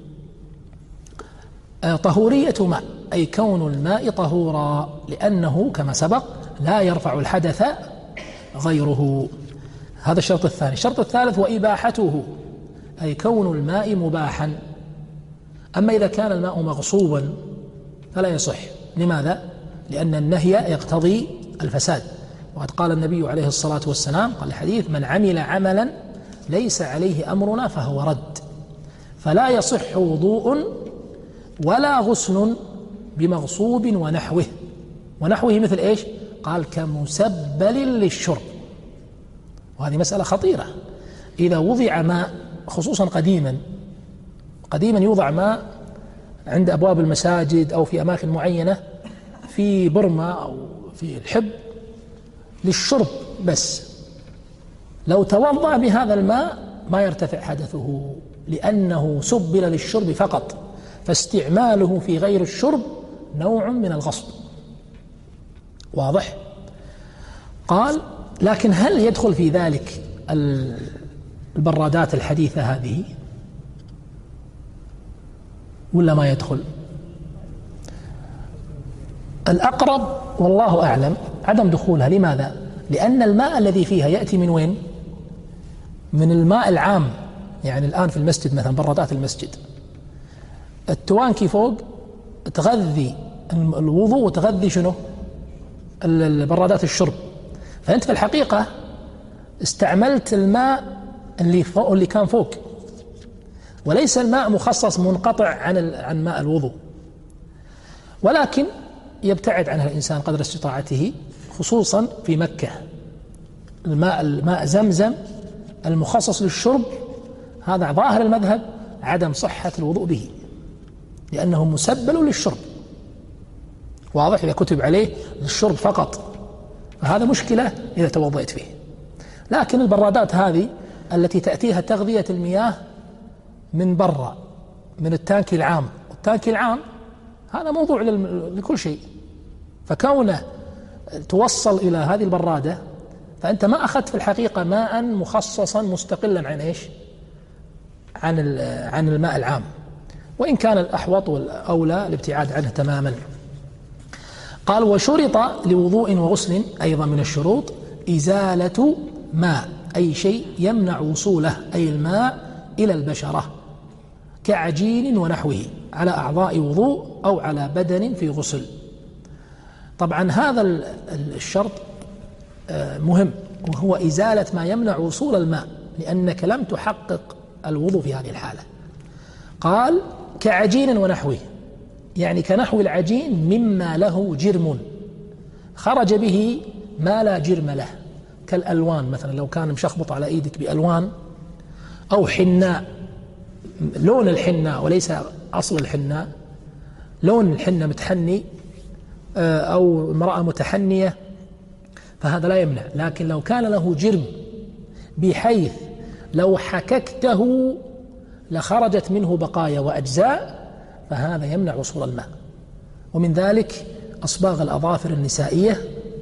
طهورية ماء، أي كون الماء طهورا، لأنه كما سبق لا يرفع الحدث غيره. هذا الشرط الثاني. الشرط الثالث وإباحته، أي كون الماء مباحا. أما إذا كان الماء مغصوبا فلا يصح. لماذا؟ لأن النهي يقتضي الفساد، وقد قال النبي عليه الصلاة والسلام قال الحديث من عمل عملا ليس عليه أمرنا فهو رد. فلا يصح وضوء ولا غسل بمغصوب ونحوه. ونحوه مثل إيش؟ قال كمسبل للشرب، وهذه مسألة خطيرة. إذا وضع ماء خصوصا قديما قديما يوضع ماء عند أبواب المساجد أو في أماكن معينة في برمة أو في الحب للشرب بس، لو توضأ بهذا الماء ما يرتفع حدثه، لأنه سبل للشرب فقط، فاستعماله في غير الشرب نوع من الغصب. واضح؟ قال لكن هل يدخل في ذلك البرادات الحديثة هذه ولا ما يدخل؟ الأقرب والله أعلم عدم دخولها. لماذا؟ لأن الماء الذي فيها يأتي من وين؟ من الماء العام. يعني الآن في المسجد مثلا برادات المسجد التوانكي فوق تغذي الوضوء وتغذي شنو؟ البرادات الشرب. فأنت في الحقيقة استعملت الماء اللي فوق اللي كان فوق، وليس الماء مخصص منقطع عن عن ماء الوضوء، ولكن يبتعد عنها الإنسان قدر استطاعته، خصوصا في مكة. الماء الماء زمزم المخصص للشرب هذا ظاهر المذهب عدم صحة الوضوء به، لأنه مسبل للشرب، واضح؟ إذا كتب عليه للشرب فقط فهذا مشكلة إذا توضأت فيه. لكن البرادات هذه التي تأتيها تغذية المياه من برا من التانك العام، والتانك العام هذا موضوع لكل شيء، فكونه توصل إلى هذه البرادة فأنت ما أخذت في الحقيقة ماء مخصصا مستقلا عن إيش؟ عن عن الماء العام، وإن كان الأحوط والأولى الابتعاد عنه تماما. قال وشرط لوضوء وغسل أيضا من الشروط إزالة ماء، أي شيء يمنع وصوله أي الماء إلى البشرة كعجين ونحوه على أعضاء وضوء أو على بدن في غسل. طبعا هذا الشرط مهم، وهو إزالة ما يمنع وصول الماء، لأنك لم تحقق الوضوء في هذه الحالة. قال كعجين ونحوه، يعني كنحو العجين مما له جرم خرج به ما لا جرم له، كالألوان مثلا، لو كان مشخبط على إيدك بألوان، أو حناء لون الحناء وليس أصل الحناء، لون الحناء متحني أو امرأة متحنية، فهذا لا يمنع. لكن لو كان له جرم بحيث لو حككته لخرجت منه بقايا وأجزاء فهذا يمنع وصول الماء. ومن ذلك أصباغ الأظافر النسائية،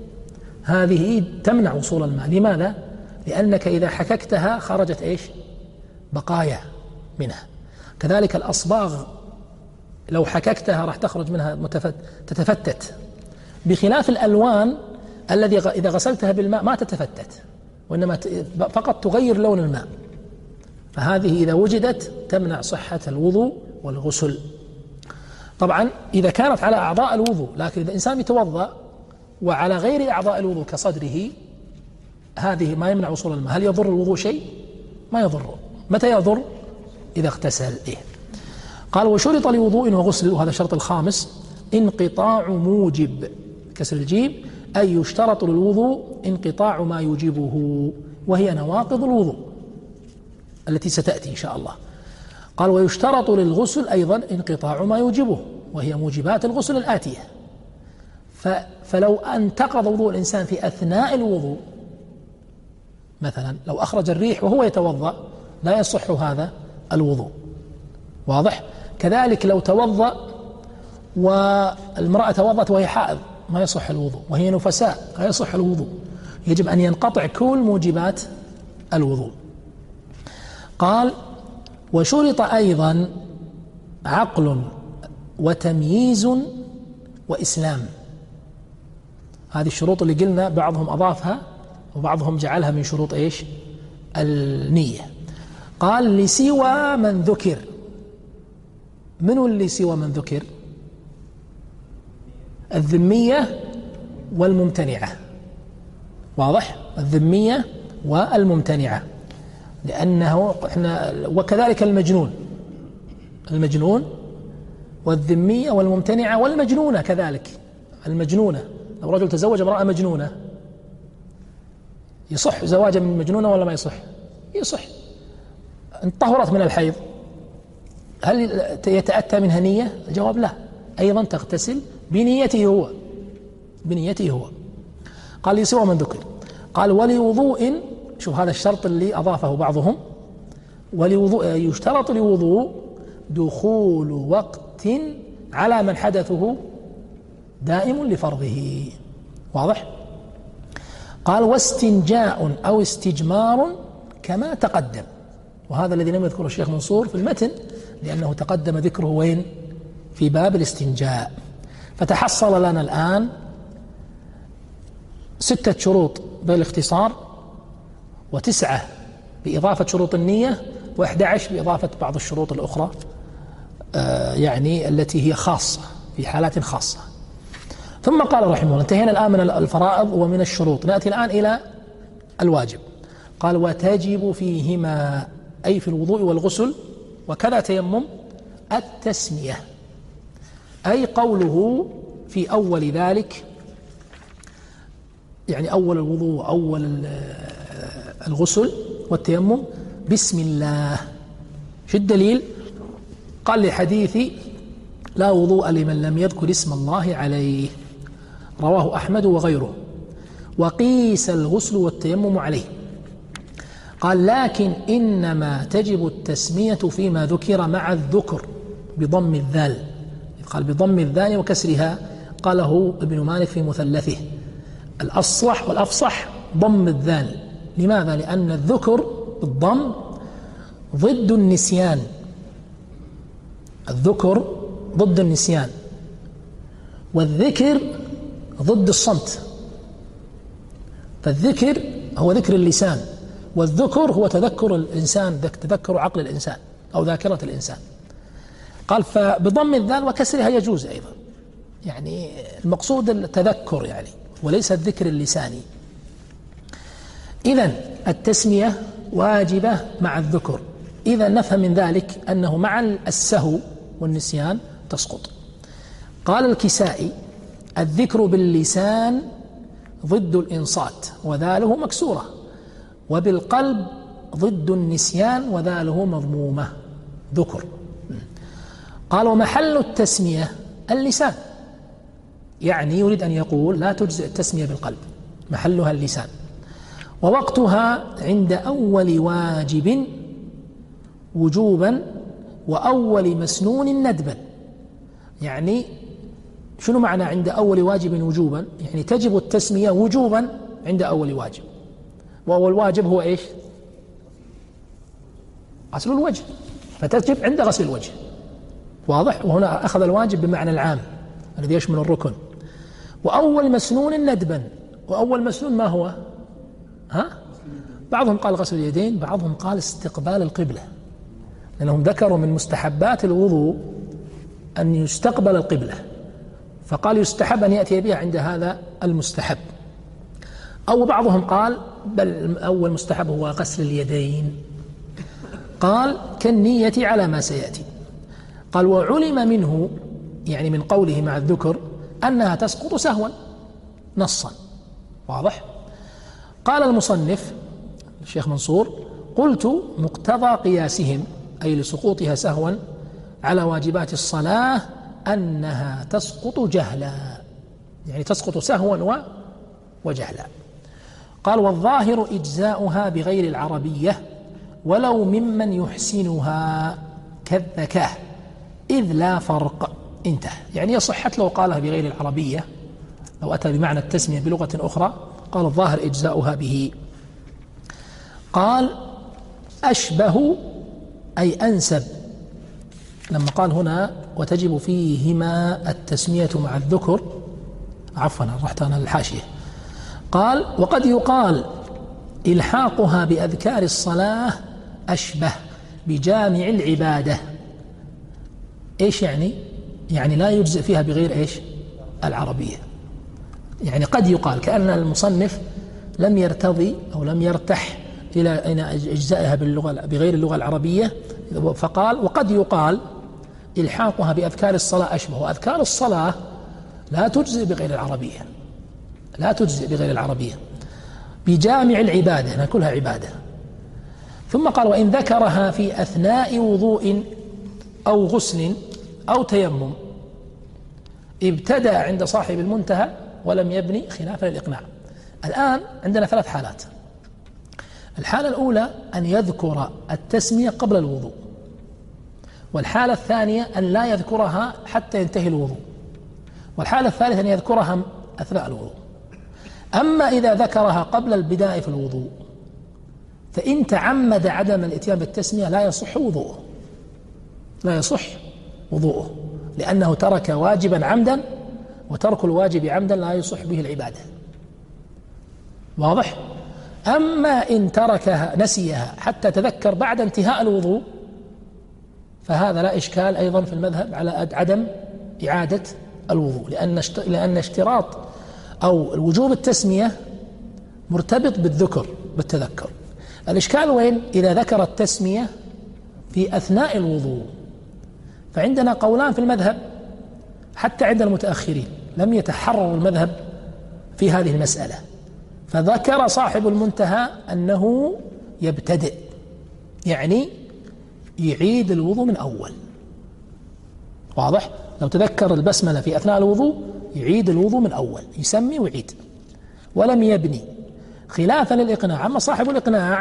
هذه تمنع وصول الماء. لماذا؟ لأنك إذا حككتها خرجت إيش؟ بقايا منها. كذلك الأصباغ لو حككتها راح تخرج منها متفت تتفتت، بخلاف الألوان الذي إذا غسلتها بالماء ما تتفتت، وإنما فقط تغير لون الماء، فهذه إذا وجدت تمنع صحة الوضوء والغسل. طبعا إذا كانت على أعضاء الوضوء، لكن إذا إنسان يتوضأ وعلى غير أعضاء الوضوء كصدره، هذه ما يمنع وصول الماء. هل يضر الوضوء شيء؟ ما يضر. متى يضر؟ إذا اغتسل. إيه؟ قال وشرط لوضوء وغسل، وهذا الشرط الخامس، انقطاع موجب، كسر الجيم، أي يشترط للوضوء انقطاع ما يوجبه، وهي نواقض الوضوء التي ستأتي إن شاء الله. قال ويشترط للغسل أيضا انقطاع ما يوجبه، وهي موجبات الغسل الآتية. فلو انتقض وضوء الإنسان في أثناء الوضوء، مثلا لو أخرج الريح وهو يتوضأ لا يصح هذا الوضوء، واضح؟ كذلك لو توضأ والمرأة توضأت وهي حائض ما يصح الوضوء، وهي نفساء لا يصح الوضوء، يجب أن ينقطع كل موجبات الوضوء. قال وشرط أيضا عقل وتمييز وإسلام. هذه الشروط اللي قلنا بعضهم أضافها وبعضهم جعلها من شروط إيش؟ النية. قال لسوى من ذكر. من اللي سوى من ذكر؟ الذمية والممتنعة، واضح؟ الذمية والممتنعة، لأنه إحنا وكذلك المجنون، المجنون والذمية والممتنعة والمجنونة كذلك. المجنونة لو رجل تزوج امرأة مجنونة يصح زواجا من مجنونة ولا ما يصح؟ يصح. انطهرت من الحيض هل يتأتى منها نية؟ الجواب لا، أيضا تغتسل بنيته هو، بنيته هو. قال لسوى من ذكر. قال ولوضوء، شوف هذا الشرط اللي أضافه بعضهم، ولوضوء يشترط لوضوء دخول وقت على من حدثه دائم لفرضه، واضح؟ قال واستنجاء أو استجمار كما تقدم، وهذا الذي لم يذكره الشيخ منصور في المتن لأنه تقدم ذكره وين؟ في باب الاستنجاء. فتحصل لنا الآن ستة شروط بالاختصار، وتسعة بإضافة شروط النية، وإحدى عشر بإضافة بعض الشروط الأخرى آه يعني التي هي خاصة في حالات خاصة. ثم قال رحمه الله انتهينا الآن من الفرائض ومن الشروط، نأتي الآن إلى الواجب. قال وتجب فيهما، أي في الوضوء والغسل وكذا تيمم، التسمية، أي قوله في أول ذلك، يعني أول الوضوء أول الغسل والتيمم، بسم الله. شو الدليل؟ قال لحديث لا وضوء لمن لم يذكر اسم الله عليه، رواه أحمد وغيره. وقيس الغسل والتيمم عليه. قال لكن إنما تجب التسمية فيما ذكر مع الذكر بضم الذال. قال بضم الذال وكسرها، قاله ابن مالك في مثلثه. الأصلح والأفصح ضم الذال. لماذا؟ لأن الذكر بالضم ضد النسيان، الذكر ضد النسيان، والذكر ضد الصمت. فالذكر هو ذكر اللسان، والذكر هو تذكر الإنسان، تذكر عقل الإنسان أو ذاكرة الإنسان. قال فبضم الذال وكسرها يجوز أيضا، يعني المقصود التذكر يعني وليس الذكر اللساني. إذن التسمية واجبة مع الذكر. إذا نفهم من ذلك أنه مع السهو والنسيان تسقط. قال الكسائي الذكر باللسان ضد الإنصات وذاله مكسورة، وبالقلب ضد النسيان وذاله مضمومة ذكر. قال ومحل التسمية اللسان، يعني يريد أن يقول لا تجزئ التسمية بالقلب، محلها اللسان. ووقتها عند أول واجب وجوبا وأول مسنون ندبا. يعني شنو معنى عند أول واجب وجوبا؟ يعني تجب التسمية وجوبا عند أول واجب، وأول واجب هو إيش؟ غسل الوجه، فتجب عند غسل الوجه. واضح؟ وهنا أخذ الواجب بمعنى العام الذي يشمل الركن. وأول مسنون ندبا، وأول مسنون ما هو؟ ها؟ بعضهم قال غسل اليدين، بعضهم قال استقبال القبلة، لأنهم ذكروا من مستحبات الوضوء أن يستقبل القبلة، فقال يستحب أن يأتي بها عند هذا المستحب. أو بعضهم قال بل أول مستحب هو غسل اليدين، قال كالنية على ما سيأتي. قال وعلم منه، يعني من قوله مع الذكر، أنها تسقط سهوا نصا. واضح؟ قال المصنف الشيخ منصور قلت مقتضى قياسهم، أي لسقوطها سهوا على واجبات الصلاة، أنها تسقط جهلا، يعني تسقط سهوا وجهلا. قال والظاهر إجزاؤها بغير العربية ولو ممن يحسنها كالذكاء، إذ لا فرق. انتهى. يعني يصحت لو قالها بغير العربية، لو أتى بمعنى التسمية بلغة أخرى، قال الظاهر إجزاؤها به. قال أشبه أي أنسب، لما قال هنا وتجب فيهما التسمية مع الذكر، عفوا رحت أنا للحاشية، قال وقد يقال إلحاقها بأذكار الصلاة أشبه بجامع العبادة. إيش يعني؟ يعني لا يجزئ فيها بغير إيش؟ العربية. يعني قد يقال كأن المصنف لم يرتضي أو لم يرتح إلى أن إجزائها باللغة بغير اللغة العربية، فقال وقد يقال إلحاقها بأذكار الصلاة أشبه. وأذكار الصلاة لا تجزئ بغير العربية، لا تجزئ بغير العربية بجامع العبادة، أنا كلها عبادة. ثم قال وإن ذكرها في أثناء وضوء أو غسل أو تيمم ابتدأ عند صاحب المنتهى ولم يبني خلافا للإقناع. الآن عندنا ثلاث حالات. الحالة الأولى أن يذكر التسمية قبل الوضوء، والحالة الثانية أن لا يذكرها حتى ينتهي الوضوء، والحالة الثالثة أن يذكرها أثناء الوضوء. أما إذا ذكرها قبل البداية في الوضوء فإن تعمد عدم الإتيان بالتسمية لا يصح وضوءه، لا يصح وضوءه، لأنه ترك واجبا عمدا، وترك الواجب عمدا لا يصح به العبادة. واضح؟ أما إن تركها نسيها حتى تذكر بعد انتهاء الوضوء فهذا لا إشكال أيضا في المذهب على عدم إعادة الوضوء، لأن لأن اشتراط أو وجوب التسمية مرتبط بالذكر بالتذكر. الإشكال وين؟ إذا ذكر التسمية في أثناء الوضوء، فعندنا قولان في المذهب حتى عند المتأخرين لم يتحرر المذهب في هذه المسألة، فذكر صاحب المنتهى أنه يبتدئ، يعني يعيد الوضوء من أول، واضح؟ لو تذكر البسملة في أثناء الوضوء يعيد الوضوء من أول، يسمي ويعيد، ولم يبني، خلافا للإقناع. أما صاحب الإقناع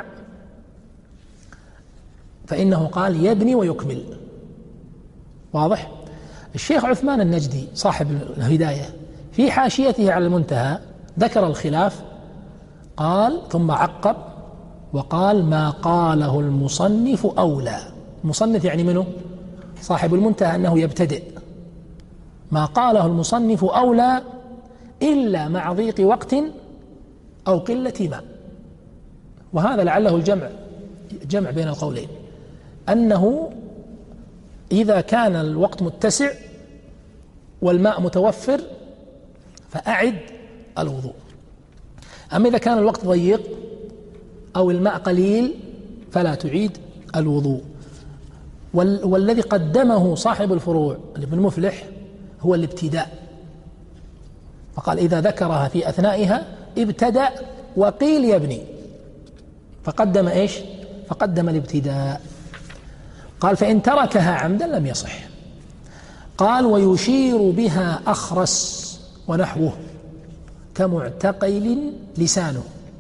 فإنه قال يبني ويكمل. واضح؟ الشيخ عثمان النجدي صاحب الهداية في حاشيته على المنتهى ذكر الخلاف، قال ثم عقب وقال ما قاله المصنف أولى. المصنف يعني منه؟ صاحب المنتهى، أنه يبتدئ. ما قاله المصنف أولى إلا مع ضيق وقت أو قلة ماء. وهذا لعله الجمع جمع بين القولين، أنه إذا كان الوقت متسع والماء متوفر فأعد الوضوء. أما إذا كان الوقت ضيق أو الماء قليل فلا تعيد الوضوء. والذي قدمه صاحب الفروع ابن مفلح هو الابتداء، فقال إذا ذكرها في أثنائها ابتدأ، وقيل يبني، فقدم إيش؟ فقدم الابتداء. قال فإن تركها عمدا لم يصح. قال ويشير بها أخرس ونحوه كمعتقل لسانه.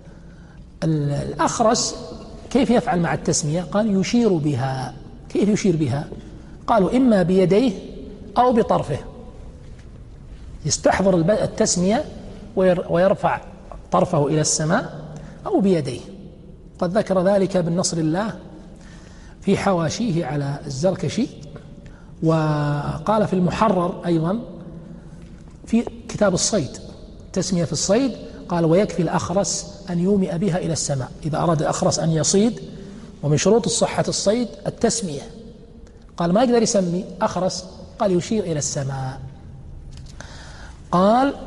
الأخرس كيف يفعل مع التسمية؟ قال يشير بها. كيف يشير بها؟ قالوا إما بيديه أو بطرفه، يستحضر التسمية ويرفع طرفه إلى السماء، أو بيديه. قد ذكر ذلك ابن نصر الله في حواشيه على الزركشي، وقال في المحرر أيضا في كتاب الصيد، تسمية في الصيد، قال ويكفي الأخرس أن يومئ بها إلى السماء. إذا أراد الأخرس أن يصيد، ومن شروط الصحة الصيد التسمية، قال ما يقدر يسمي أخرس، قال يشير إلى السماء. قال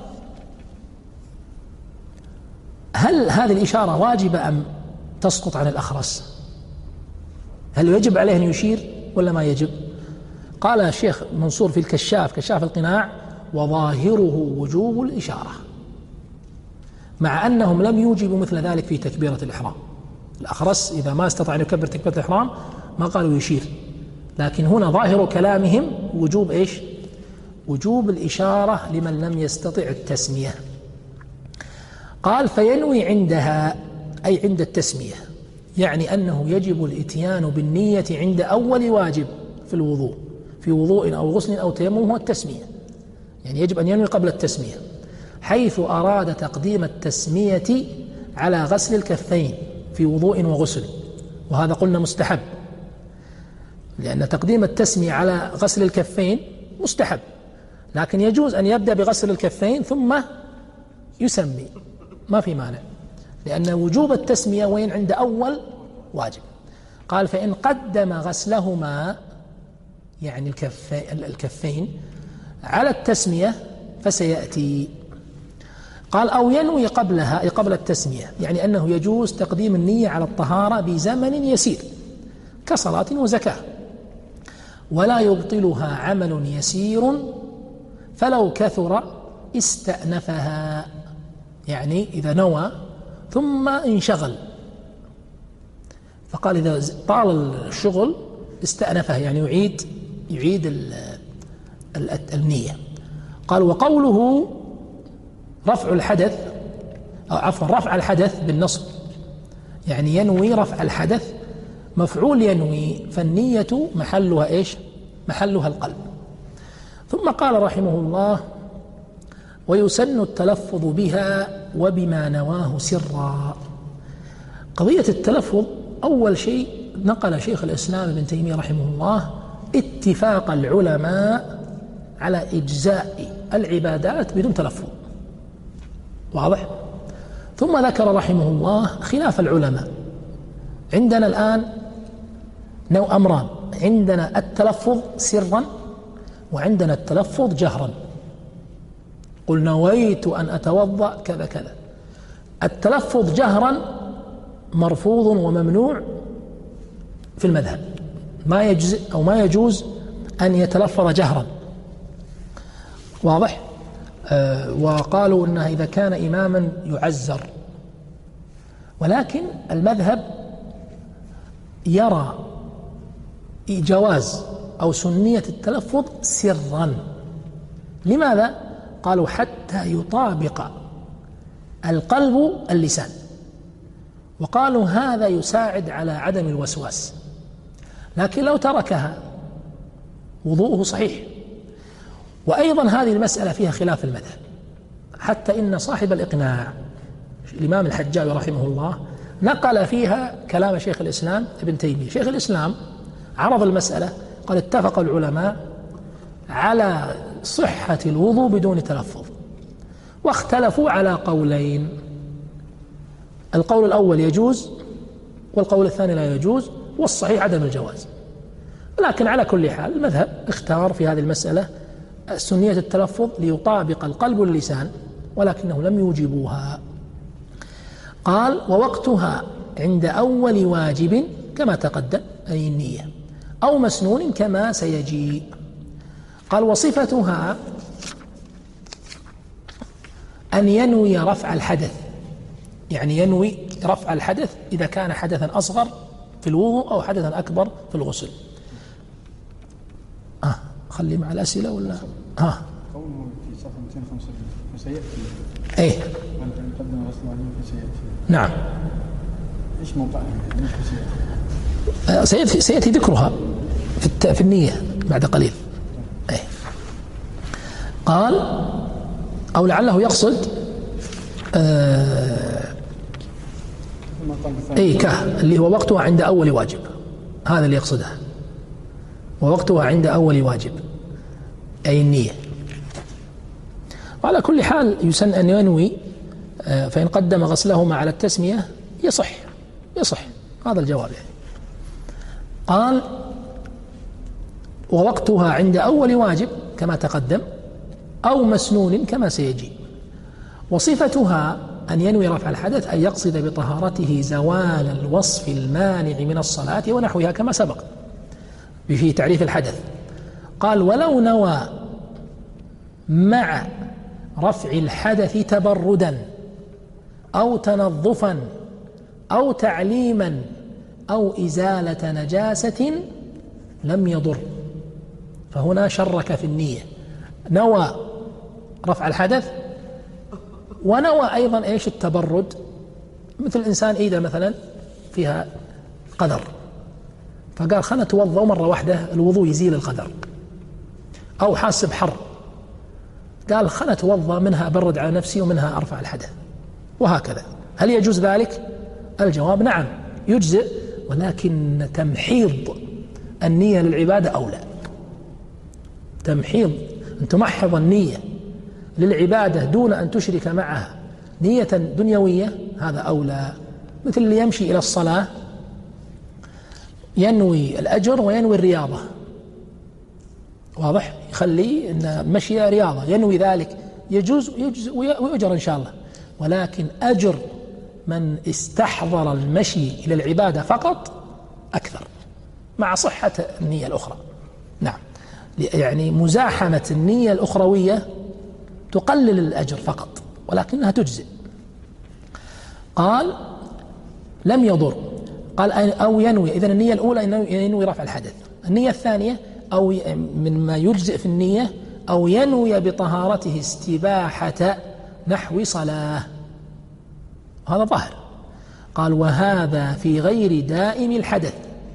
هل هذه الإشارة واجبة أم تسقط عن الأخرس؟ هل يجب عليه أن يشير ولا ما يجب؟ قال الشيخ منصور في الكشاف، كشاف القناع، وظاهره وجوب الإشارة، مع أنهم لم يوجبوا مثل ذلك في تكبيرة الإحرام. الأخرس إذا ما استطاع أن يكبر تكبيرة الإحرام ما قالوا يشير، لكن هنا ظاهر كلامهم وجوب إيش؟ وجوب الإشارة لمن لم يستطع التسمية. قال فينوي عندها، أي عند التسمية، يعني أنه يجب الإتيان بالنية عند أول واجب في الوضوء، في وضوء أو غسل أو تيمم، هو التسمية، يعني يجب أن ينوي قبل التسمية، حيث أراد تقديم التسمية على غسل الكفين في وضوء وغسل، وهذا قلنا مستحب، لأن تقديم التسمية على غسل الكفين مستحب، لكن يجوز أن يبدأ بغسل الكفين ثم يسمي، ما في مانع، لأن وجوب التسمية وين؟ عند أول واجب. قال فإن قدم غسلهما، يعني الكفين، على التسمية فسيأتي. قال أو ينوي قبلها، أي قبل التسمية، يعني أنه يجوز تقديم النية على الطهارة بزمن يسير كصلاة وزكاة، ولا يبطلها عمل يسير فلو كثر استأنفها، يعني إذا نوى ثم انشغل، فقال إذا طال الشغل استأنفها، يعني يعيد يعيد ال ال النية. قال وقوله رفع الحدث، أو عفوا رفع الحدث بالنصب، يعني ينوي رفع الحدث، مفعول ينوي، فالنية محلها إيش؟ محلها القلب. ثم قال رحمه الله ويسن التلفظ بها وبما نواه سرا. قضية التلفظ أول شيء نقل شيخ الإسلام ابن تيمية رحمه الله اتفاق العلماء على إجزاء العبادات بدون تلفظ، واضح؟ ثم ذكر رحمه الله خلاف العلماء. عندنا الآن نوع أمران، عندنا التلفظ سرا وعندنا التلفظ جهرا. قل نويت أن أتوضأ كذا كذا. التلفظ جهرا مرفوض وممنوع في المذهب، ما يجزئ أو ما يجوز أن يتلفظ جهرا، واضح؟ آه وقالوا أنه إذا كان إماما يعزر، ولكن المذهب يرى جواز أو سنية التلفظ سرا. لماذا؟ قالوا حتى يطابق القلب اللسان، وقالوا هذا يساعد على عدم الوسواس. لكن لو تركها وضوءه صحيح. وأيضا هذه المسألة فيها خلاف المذهب، حتى إن صاحب الإقناع الإمام الحجاوي رحمه الله نقل فيها كلام شيخ الإسلام ابن تيمية. شيخ الإسلام عرض المسألة، قال اتفق العلماء على صحة الوضوء بدون تلفظ، واختلفوا على قولين. القول الأول يجوز، والقول الثاني لا يجوز، والصحيح عدم الجواز. لكن على كل حال المذهب اختار في هذه المسألة سنية التلفظ ليطابق القلب واللسان، ولكنه لم يوجبوها. قال ووقتها عند أول واجب كما تقدم، أي النية، أو مسنون كما سيجي. قال وصفتها أن ينوي رفع الحدث، يعني ينوي رفع الحدث إذا كان حدثا أصغر في الوضوء أو حدثا أكبر في الغسل. آه خلي مع الأسئلة ولا آه قوله في صفحة مئتين وخمسة فسيأتي إيه من قدم غسل عليه فسيأتي. نعم. إيش موقعها؟ آه سيأتي, سيأتي ذكرها في, في النية بعد قليل. إيه قال أو لعله يقصد آه أي كه اللي هو وقتها عند أول واجب، هذا اللي يقصده، ووقتها عند أول واجب أي النية. وعلى كل حال يسن أن ينوي، فإن قدم غسلهما على التسمية يصح يصح هذا الجواب يعني. قال ووقتها عند أول واجب كما تقدم، أو مسنون كما سيجي. وصفتها أن ينوي رفع الحدث، أن يقصد بطهارته زوال الوصف المانع من الصلاة ونحوها كما سبق في تعريف الحدث. قال ولو نوى مع رفع الحدث تبردا أو تنظفا أو تعليما أو إزالة نجاسة لم يضر. فهنا شرك في النية، نوى رفع الحدث ونوى أيضا إيش التبرد، مثل الإنسان إيده مثلا فيها قدر، فقال خلنا نتوضأ مرة واحدة الوضوء يزيل القدر، أو حاس بحر قال خلنا نتوضأ منها أبرد على نفسي ومنها أرفع الحدث، وهكذا. هل يجوز ذلك؟ الجواب نعم يجزئ، ولكن تمحيض النية للعبادة أولى. تمحيض أن تمحض النية للعبادة دون أن تشرك معها نية دنيوية هذا أولى. مثل اللي يمشي إلى الصلاة ينوي الأجر وينوي الرياضة، واضح؟ يخلي أن مشي رياضة ينوي ذلك، يجوز ويؤجر إن شاء الله، ولكن أجر من استحضر المشي إلى العبادة فقط أكثر مع صحة النية الأخرى. نعم، يعني مزاحمة النية الأخروية تقلل الأجر فقط ولكنها تجزئ. قال لم يضر. قال أو ينوي، إذن النية الأولى ينوي رفع الحدث. النية الثانية أو مما يجزئ في النية أو ينوي بطهارته استباحة نحو صلاة، هذا ظاهر. قال وهذا في غير دائم الحدث،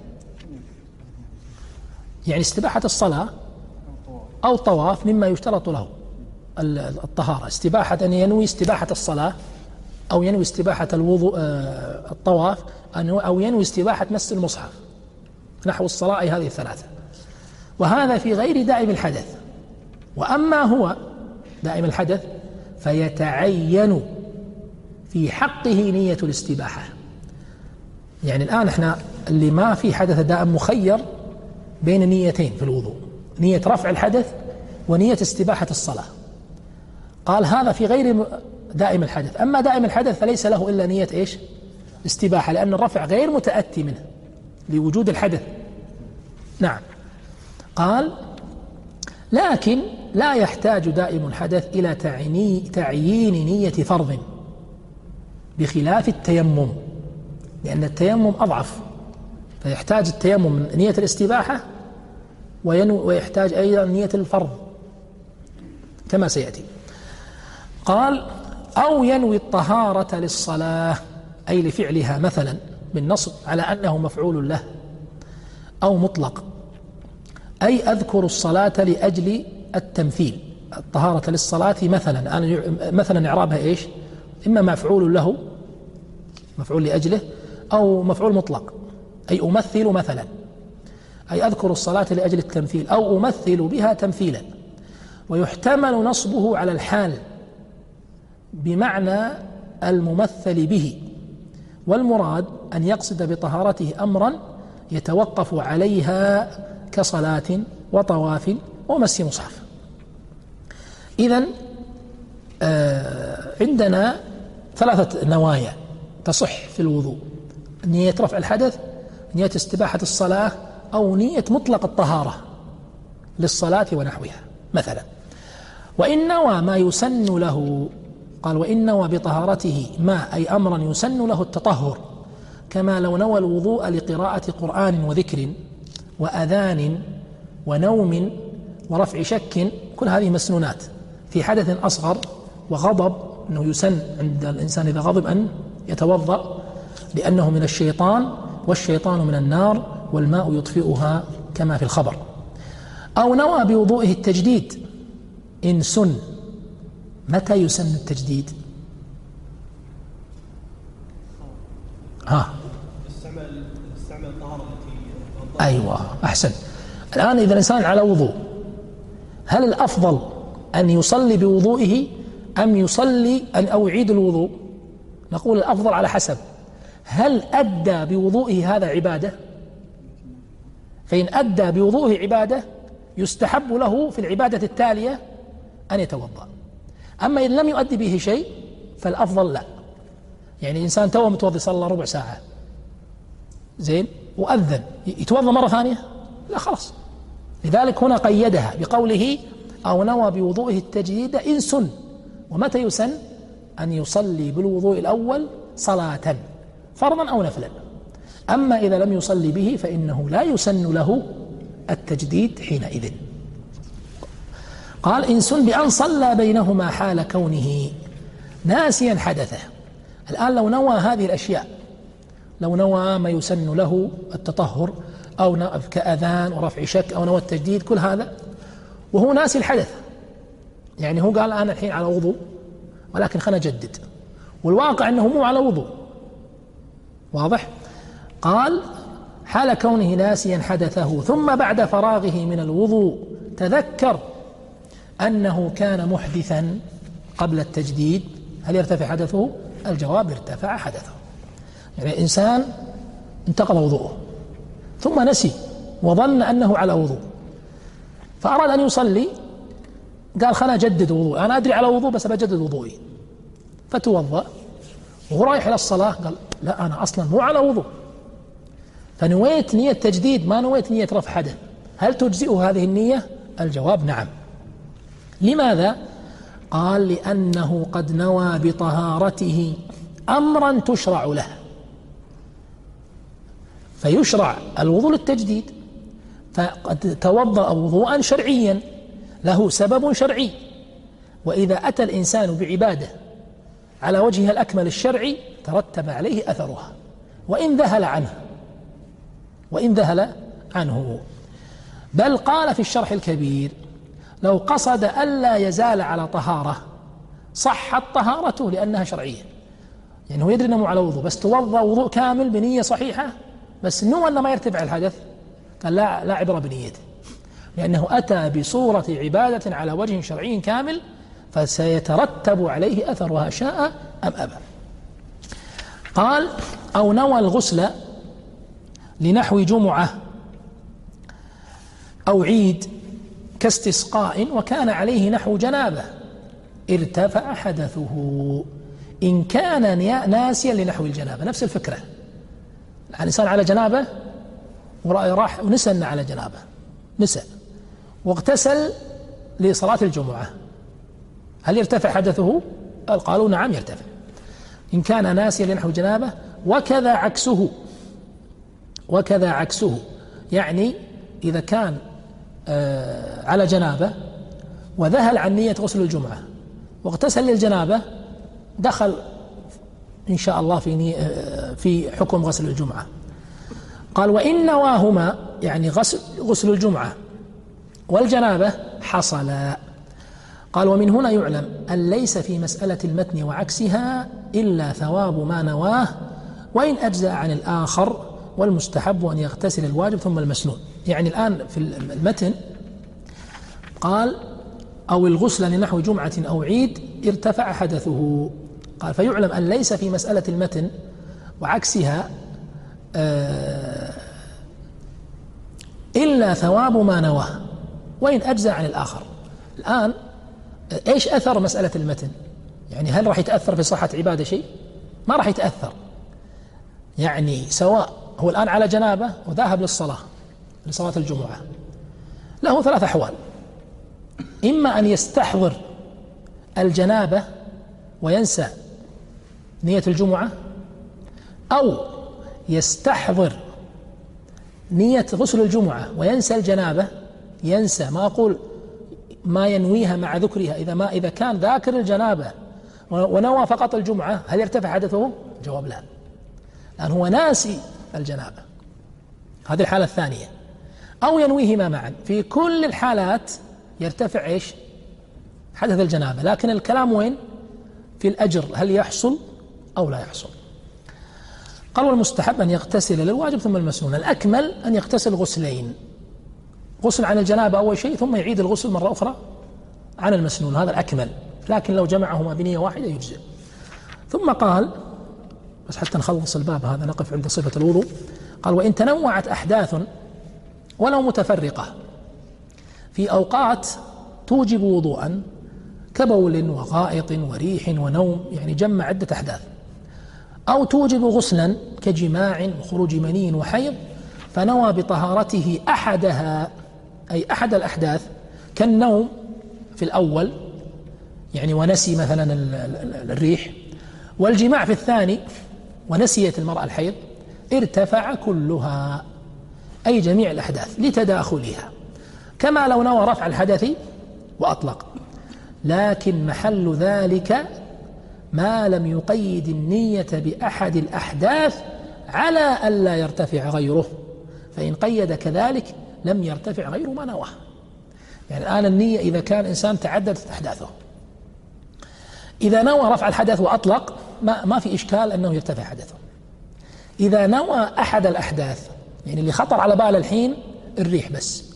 يعني استباحة الصلاة أو طواف مما يشترط له الطهارة. استباحة أن ينوي استباحة الصلاة، أو ينوي استباحة الوضوء الطواف، أو ينوي استباحة مس المصحف نحو الصلاة، أي هذه الثلاثة. وهذا في غير دائم الحدث. وأما هو دائم الحدث فيتعين في حقه نية الاستباحة. يعني الآن احنا اللي ما في حدث دائم مخير بين نيتين في الوضوء، نية رفع الحدث ونية استباحة الصلاة. قال هذا في غير دائم الحدث. أما دائم الحدث فليس له إلا نية إيش؟ استباحة، لأن الرفع غير متأتي منه لوجود الحدث. نعم. قال لكن لا يحتاج دائم الحدث إلى تعيين نية فرض بخلاف التيمم، لأن التيمم أضعف، فيحتاج التيمم نية الاستباحة ويحتاج أيضا نية الفرض كما سيأتي. قال أو ينوي الطهارة للصلاة أي لفعلها مثلا بالنصب على أنه مفعول له أو مطلق، أي أذكر الصلاة لأجل التمثيل. الطهارة للصلاة مثلا أنا مثلا إعرابها إيش؟ إما مفعول له مفعول لأجله أو مفعول مطلق، أي أمثل مثلا، أي أذكر الصلاة لأجل التمثيل أو أمثل بها تمثيلا. ويحتمل نصبه على الحال بمعنى الممثل به، والمراد أن يقصد بطهارته أمرا يتوقف عليها كصلاة وطواف ومس مصحف. إذن آه عندنا ثلاثة نوايا تصح في الوضوء: نية رفع الحدث، نية استباحة الصلاة، أو نية مطلق الطهارة للصلاة ونحوها مثلا. وإن نوى ما يسن له، قال وإن نوى بطهارته ما أي أمرا يسن له التطهر، كما لو نوى الوضوء لقراءة قرآن وذكر وأذان ونوم ورفع شك، كل هذه مسنونات في حدث أصغر وغضب، أنه يسن عند الإنسان إذا غضب أن يتوضأ لأنه من الشيطان والشيطان من النار والماء يطفئها كما في الخبر. أو نوى بوضوئه التجديد إن سن. متى يسن التجديد؟ ها استعمال استعمال الطهارة التي أيوة أحسن. الآن إذا الإنسان على وضوء، هل الأفضل أن يصلي بوضوئه أم يصلي أن أو يعيد الوضوء؟ نقول الأفضل على حسب هل أدى بوضوئه هذا عبادة، فإن أدى بوضوئه عبادة يستحب له في العبادة التالية أن يتوضأ. أما إن لم يؤدي به شيء فالأفضل لا. يعني إنسان توه متوضي صلى ربع ساعة زين وأذن، يتوضأ مرة ثانية؟ لا خلاص. لذلك هنا قيدها بقوله أو نوى بوضوئه التجديد إن سن. ومتى يسن؟ أن يصلي بالوضوء الأول صلاة فرضا أو نفلا. أما إذا لم يصلي به فإنه لا يسن له التجديد حينئذ. قال إن سن بأن صلى بينهما حال كونه ناسيا حدثه. الآن لو نوى هذه الأشياء، لو نوى ما يسن له التطهر أو كأذان ورفع شك أو نوى التجديد، كل هذا وهو ناسي الحدث، يعني هو قال أنا الحين على وضوء ولكن خلنا أجدد، والواقع أنه مو على وضوء، واضح؟ قال حال كونه ناسيا حدثه ثم بعد فراغه من الوضوء تذكر أنه كان محدثا قبل التجديد، هل يرتفع حدثه؟ الجواب ارتفع حدثه. يعني إنسان انتقض وضوءه ثم نسي وظن أنه على وضوء فأراد أن يصلي، قال خلنا أجدد وضوء، أنا أدري على وضوء بس بجدد وضوئي، فتوضأ وهو رايح إلى الصلاة قال لا أنا أصلا مو على وضوء، فنويت نية تجديد ما نويت نية رفع حدث، هل تجزئه هذه النية؟ الجواب نعم. لماذا؟ قال لأنه قد نوى بطهارته أمرا تشرع له، فيشرع الوضوء للتجديد، فقد توضأ وضوءا شرعيا له سبب شرعي، وإذا أتى الإنسان بعبادة على وجهها الأكمل الشرعي ترتب عليه أثرها وإن ذهل عنه وإن ذهل عنه. بل قال في الشرح الكبير لو قصد ألا يزال على طهارة صحت طهارته لأنها شرعية، يعني هو يدري أنه على وضوء بس توضأ وضوء كامل بنية صحيحة، بس نوى أنه ما يرتفع الحدث، قال لا لا عبرة بنيته، لأنه أتى بصورة عبادة على وجه شرعي كامل فسيترتب عليه أثرها شاء أم أبى. قال أو نوى الغسل لنحو جمعة أو عيد كاستسقاء وكان عليه نحو جنابه ارتفع حدثه إن كان ناسيا لنحو الجنابة. نفس الفكرة، الإنسان على جنابه وراح ونسى أنه على جنابه، نسى واغتسل لصلاة الجمعة، هل يرتفع حدثه؟ قالوا نعم يرتفع إن كان ناسيا لنحو جنابه. وكذا عكسه، وكذا عكسه، يعني إذا كان على جنابه وذهل عن نية غسل الجمعة واغتسل للجنابة، دخل إن شاء الله في في حكم غسل الجمعة. قال وإن نواهما يعني غسل غسل الجمعة والجنابة حصلا. قال ومن هنا يعلم أن ليس في مسألة المتن وعكسها إلا ثواب ما نواه وإن أجزأ عن الآخر، والمستحب أن يغتسل الواجب ثم المسنون. يعني الآن في المتن قال أو الغسل لنحو جمعة أو عيد ارتفع حدثه. قال فيعلم أن ليس في مسألة المتن وعكسها إلا ثواب ما نواه وإن أجزأ عن الآخر. الآن إيش أثر مسألة المتن؟ يعني هل راح يتأثر في صحة عبادة شيء؟ ما راح يتأثر. يعني سواء هو الآن على جنابه وذهب للصلاة لصلاة الجمعة، له ثلاث أحوال: إما أن يستحضر الجنابة وينسى نية الجمعة، أو يستحضر نية غسل الجمعة وينسى الجنابة، ينسى ما أقول ما ينويها مع ذكرها. إذا ما إذا كان ذاكر الجنابة ونوى فقط الجمعة هل يرتفع حدثه؟ جواب لا، لأن هو ناسي الجنابة. هذه الحالة الثانية. أو ينويهما معا. في كل الحالات يرتفع إيش؟ حدث الجنابة. لكن الكلام وين؟ في الأجر، هل يحصل أو لا يحصل. قال والمستحب أن يغتسل للواجب ثم المسنون. الأكمل أن يغتسل غسلين، غسل عن الجنابة أول شيء ثم يعيد الغسل مرة أخرى عن المسنون، هذا الأكمل. لكن لو جمعهما بنية واحدة يجزئ. ثم قال بس حتى نخلص الباب هذا نقف عند صفة الوضوء. قال وإن تنوعت أحداث ولو متفرقة في أوقات توجب وضوءا كبول وغائط وريح ونوم، يعني جمع عدة أحداث، أو توجب غسلا كجماع وخروج مني وحيض، فنوى بطهارته أحدها أي أحد الأحداث كالنوم في الأول يعني ونسي مثلا الريح، والجماع في الثاني ونسيت المرأة الحيض، ارتفع كلها أي جميع الأحداث لتداخلها، كما لو نوى رفع الحدث وأطلق. لكن محل ذلك ما لم يقيد النية بأحد الأحداث على ألا يرتفع غيره، فإن قيد كذلك لم يرتفع غير ما نواه. يعني الآن النية إذا كان إنسان تعددت أحداثه، إذا نوى رفع الحدث وأطلق ما, ما في إشكال أنه يرتفع حدثه. إذا نوى أحد الأحداث يعني اللي خطر على بال الحين الريح بس،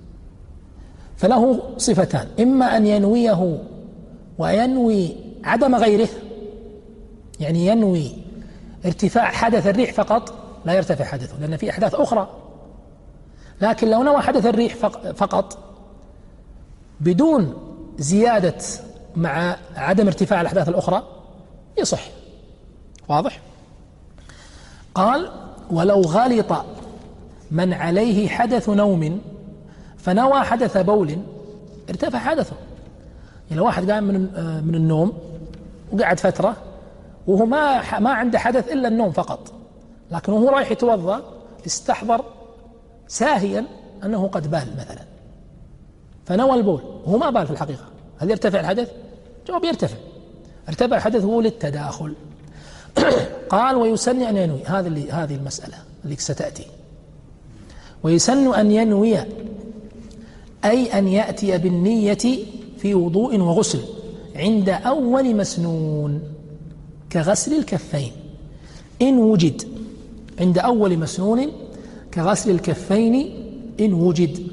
فله صفتان: إما أن ينويه وينوي عدم غيره، يعني ينوي ارتفاع حدث الريح فقط لا يرتفع حدثه لأن في أحداث أخرى، لكن لو نوى حدث الريح فقط بدون زيادة مع عدم ارتفاع الأحداث الأخرى يصح. واضح؟ قال ولو غلط من عليه حدث نوم فنوى حدث بول ارتفع حدثه. يعني لو واحد قام من من النوم وقعد فترة وهو ما ما عنده حدث إلا النوم فقط، لكن وهو رايح يتوضأ استحضر ساهيا أنه قد بال مثلا فنوى البول وهو ما بال في الحقيقة، هل يرتفع الحدث؟ جواب يرتفع، ارتفع حدثه للتداخل. قال ويسن أن ينوي، هذه اللي هذه المسألة اللي ستأتي. ويسن أن ينوي أي أن يأتي بالنية في وضوء وغسل عند أول مسنون كغسل الكفين إن وجد، عند أول مسنون كغسل الكفين إن وجد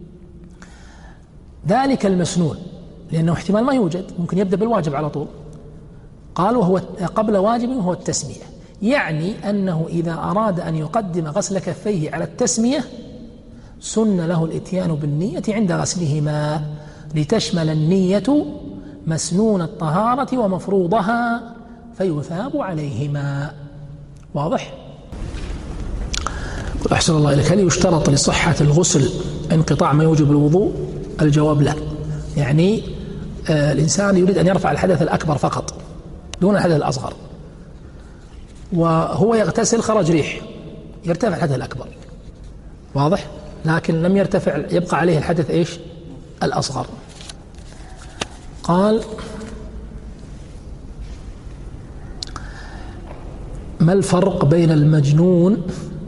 ذلك المسنون، لأنه احتمال ما يوجد، ممكن يبدأ بالواجب على طول. قال وهو قبل واجب وهو التسمية، يعني أنه إذا أراد أن يقدم غسل كفيه على التسمية سن له الاتيان بالنية عند غسلهما لتشمل النية مسنون الطهارة ومفروضها فيثاب عليهما. واضح؟ أحسن الله إليك. هل يشترط لصحة الغسل انقطاع ما يوجب الوضوء؟ الجواب لا. يعني آه الإنسان يريد أن يرفع الحدث الأكبر فقط دون الحدث الأصغر، وهو يغتسل خرج ريح يرتفع الحدث الأكبر. واضح؟ لكن لم يرتفع، يبقى عليه الحدث إيش؟ الأصغر. قال: ما الفرق بين المجنون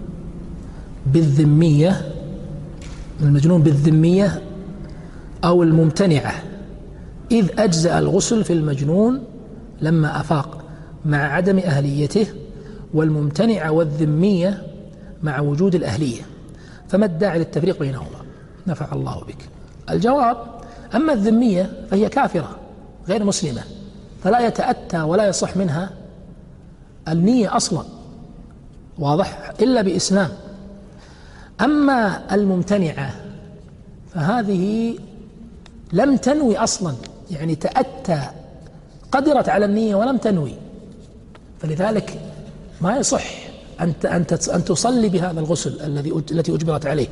بالذمية المجنون بالذمية أو الممتنعة، إذ أجزأ الغسل في المجنون لما أفاق مع عدم أهليته، والممتنعة والذمية مع وجود الأهلية، فما الداعي للتفريق بينهما؟ نفع الله بك. الجواب: أما الذمية فهي كافرة غير مسلمة، فلا يتأتى ولا يصح منها النية أصلا، واضح، إلا بإسلام. أما الممتنعة فهذه لم تنوي أصلا، يعني تأتى، قدرت على النية ولم تنوي، فلذلك ما يصح أن أن تصلي بهذا الغسل الذي التي أجبرت عليه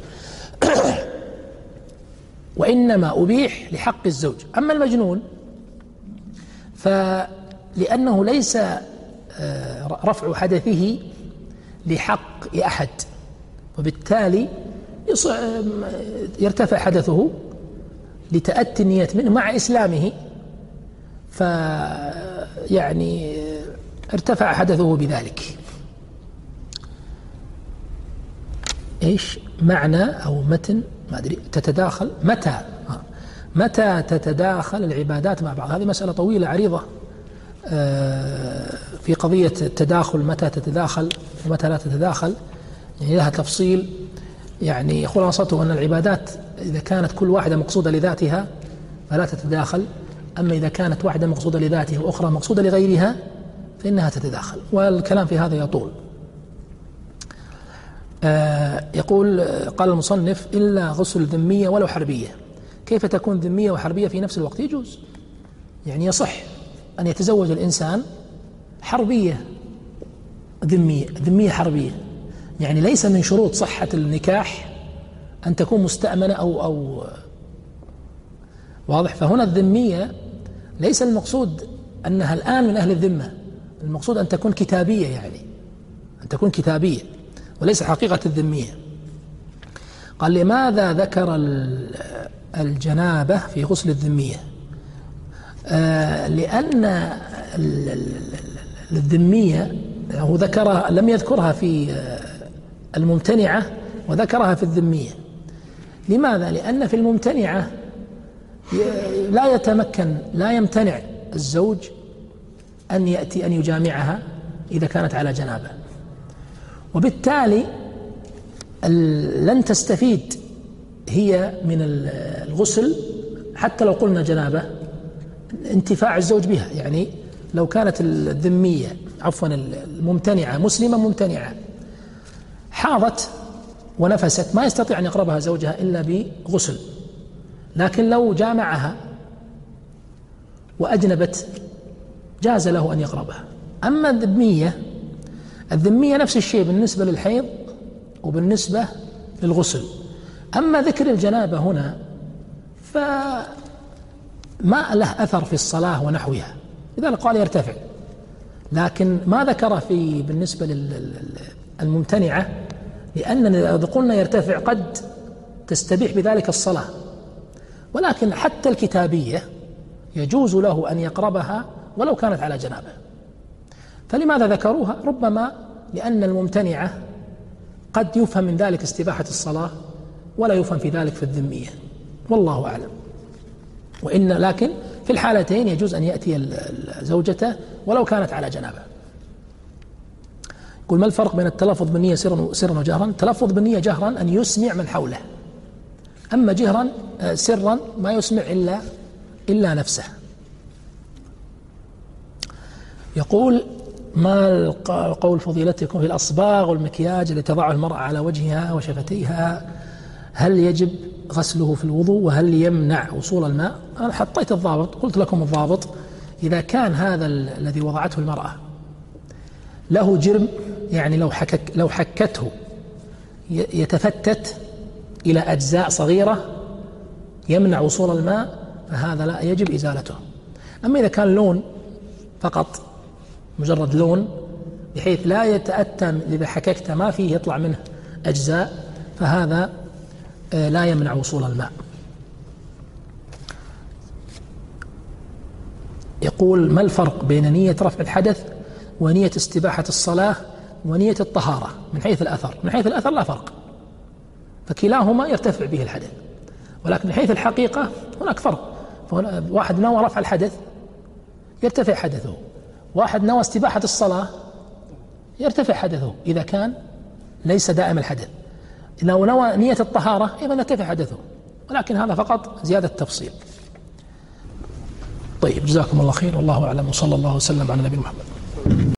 وإنما أبيح لحق الزوج. أما المجنون فلأنه ليس رفع حدثه لحق أحد، وبالتالي يرتفع حدثه لتأتي النية منه مع إسلامه، فيعني ارتفع حدثه بذلك. إيش معنى أو متن ما أدري تتداخل متى متى تتداخل العبادات مع بعض؟ هذه مسألة طويلة عريضة في قضية التداخل، متى تتداخل ومتى لا تتداخل، يعني لها تفصيل. يعني خلاصته أن العبادات إذا كانت كل واحدة مقصودة لذاتها فلا تتداخل، أما إذا كانت واحدة مقصودة لذاتها وأخرى مقصودة لغيرها فإنها تتداخل، والكلام في هذا يطول. آه يقول قال المصنف: إلا غسل ذمية ولو حربية. كيف تكون ذمية وحربية في نفس الوقت؟ يجوز، يعني يصح أن يتزوج الإنسان حربية ذمية ذمية حربية، يعني ليس من شروط صحة النكاح أن تكون مستأمنة أو أو واضح. فهنا الذمية ليس المقصود أنها الآن من أهل الذمة، المقصود أن تكون كتابية، يعني أن تكون كتابية وليس حقيقة الذمية. قال: لماذا ذكر الجنابة في غسل الذمية؟ آه لأن الذمية هو ذكرها، لم يذكرها في الممتنعة وذكرها في الذمية. لماذا؟ لأن في الممتنعة لا يتمكن لا يمتنع الزوج أن يأتي أن يجامعها إذا كانت على جنابة، وبالتالي لن تستفيد هي من الغسل حتى لو قلنا جنابة انتفاع الزوج بها. يعني لو كانت الذمية عفوا الممتنعة مسلمة ممتنعة حاضت ونفست ما يستطيع أن يقربها زوجها إلا بغسل، لكن لو جامعها وأجنبت جاز له أن يقربها. أما الذمية الذمية نفس الشيء بالنسبة للحيض وبالنسبة للغسل. أما ذكر الجنابة هنا فما له أثر في الصلاة ونحوها، لذلك قال يرتفع، لكن ما ذكر في بالنسبة للممتنعة، لأننا إذا قلنا يرتفع قد تستبيح بذلك الصلاة، ولكن حتى الكتابية يجوز له أن يقربها ولو كانت على جنابه. فلماذا ذكروها؟ ربما لأن الممتنعة قد يفهم من ذلك استباحة الصلاة ولا يفهم في ذلك في الذمية، والله أعلم. وإن لكن في الحالتين يجوز أن يأتي زوجته ولو كانت على جنابه. يقول: ما الفرق بين التلفظ بالنية سرا سرا وجهرا؟ التلفظ بالنية جهرا أن يسمع من حوله، أما جهرا سرا ما يسمع إلا إلا نفسه. يقول: ما قول فضيلتكم في الأصباغ والمكياج التي تضعه المرأة على وجهها وشفتيها، هل يجب غسله في الوضوء وهل يمنع وصول الماء؟ أنا حطيت الضابط، قلت لكم الضابط: إذا كان هذا الذي وضعته المرأة له جرم، يعني لو حكك لو حكته يتفتت إلى أجزاء صغيرة يمنع وصول الماء فهذا لا يجب إزالته. أما إذا كان لون فقط، مجرد لون بحيث لا يتأتى إذا حككت ما فيه يطلع منه أجزاء، فهذا لا يمنع وصول الماء. يقول: ما الفرق بين نية رفع الحدث ونية استباحة الصلاة ونية الطهارة من حيث الأثر؟ من حيث الأثر لا فرق، فكلاهما يرتفع به الحدث، ولكن من حيث الحقيقة هناك فرق. واحد نوى رفع الحدث يرتفع حدثه، واحد نوى استباحة الصلاة يرتفع حدثه إذا كان ليس دائم الحدث. لو نوى نية الطهارة أيضا يرتفع حدثه، ولكن هذا فقط زيادة تفصيل. طيب، جزاكم الله خير، والله أعلم، وصلى الله وسلم على نبينا محمد.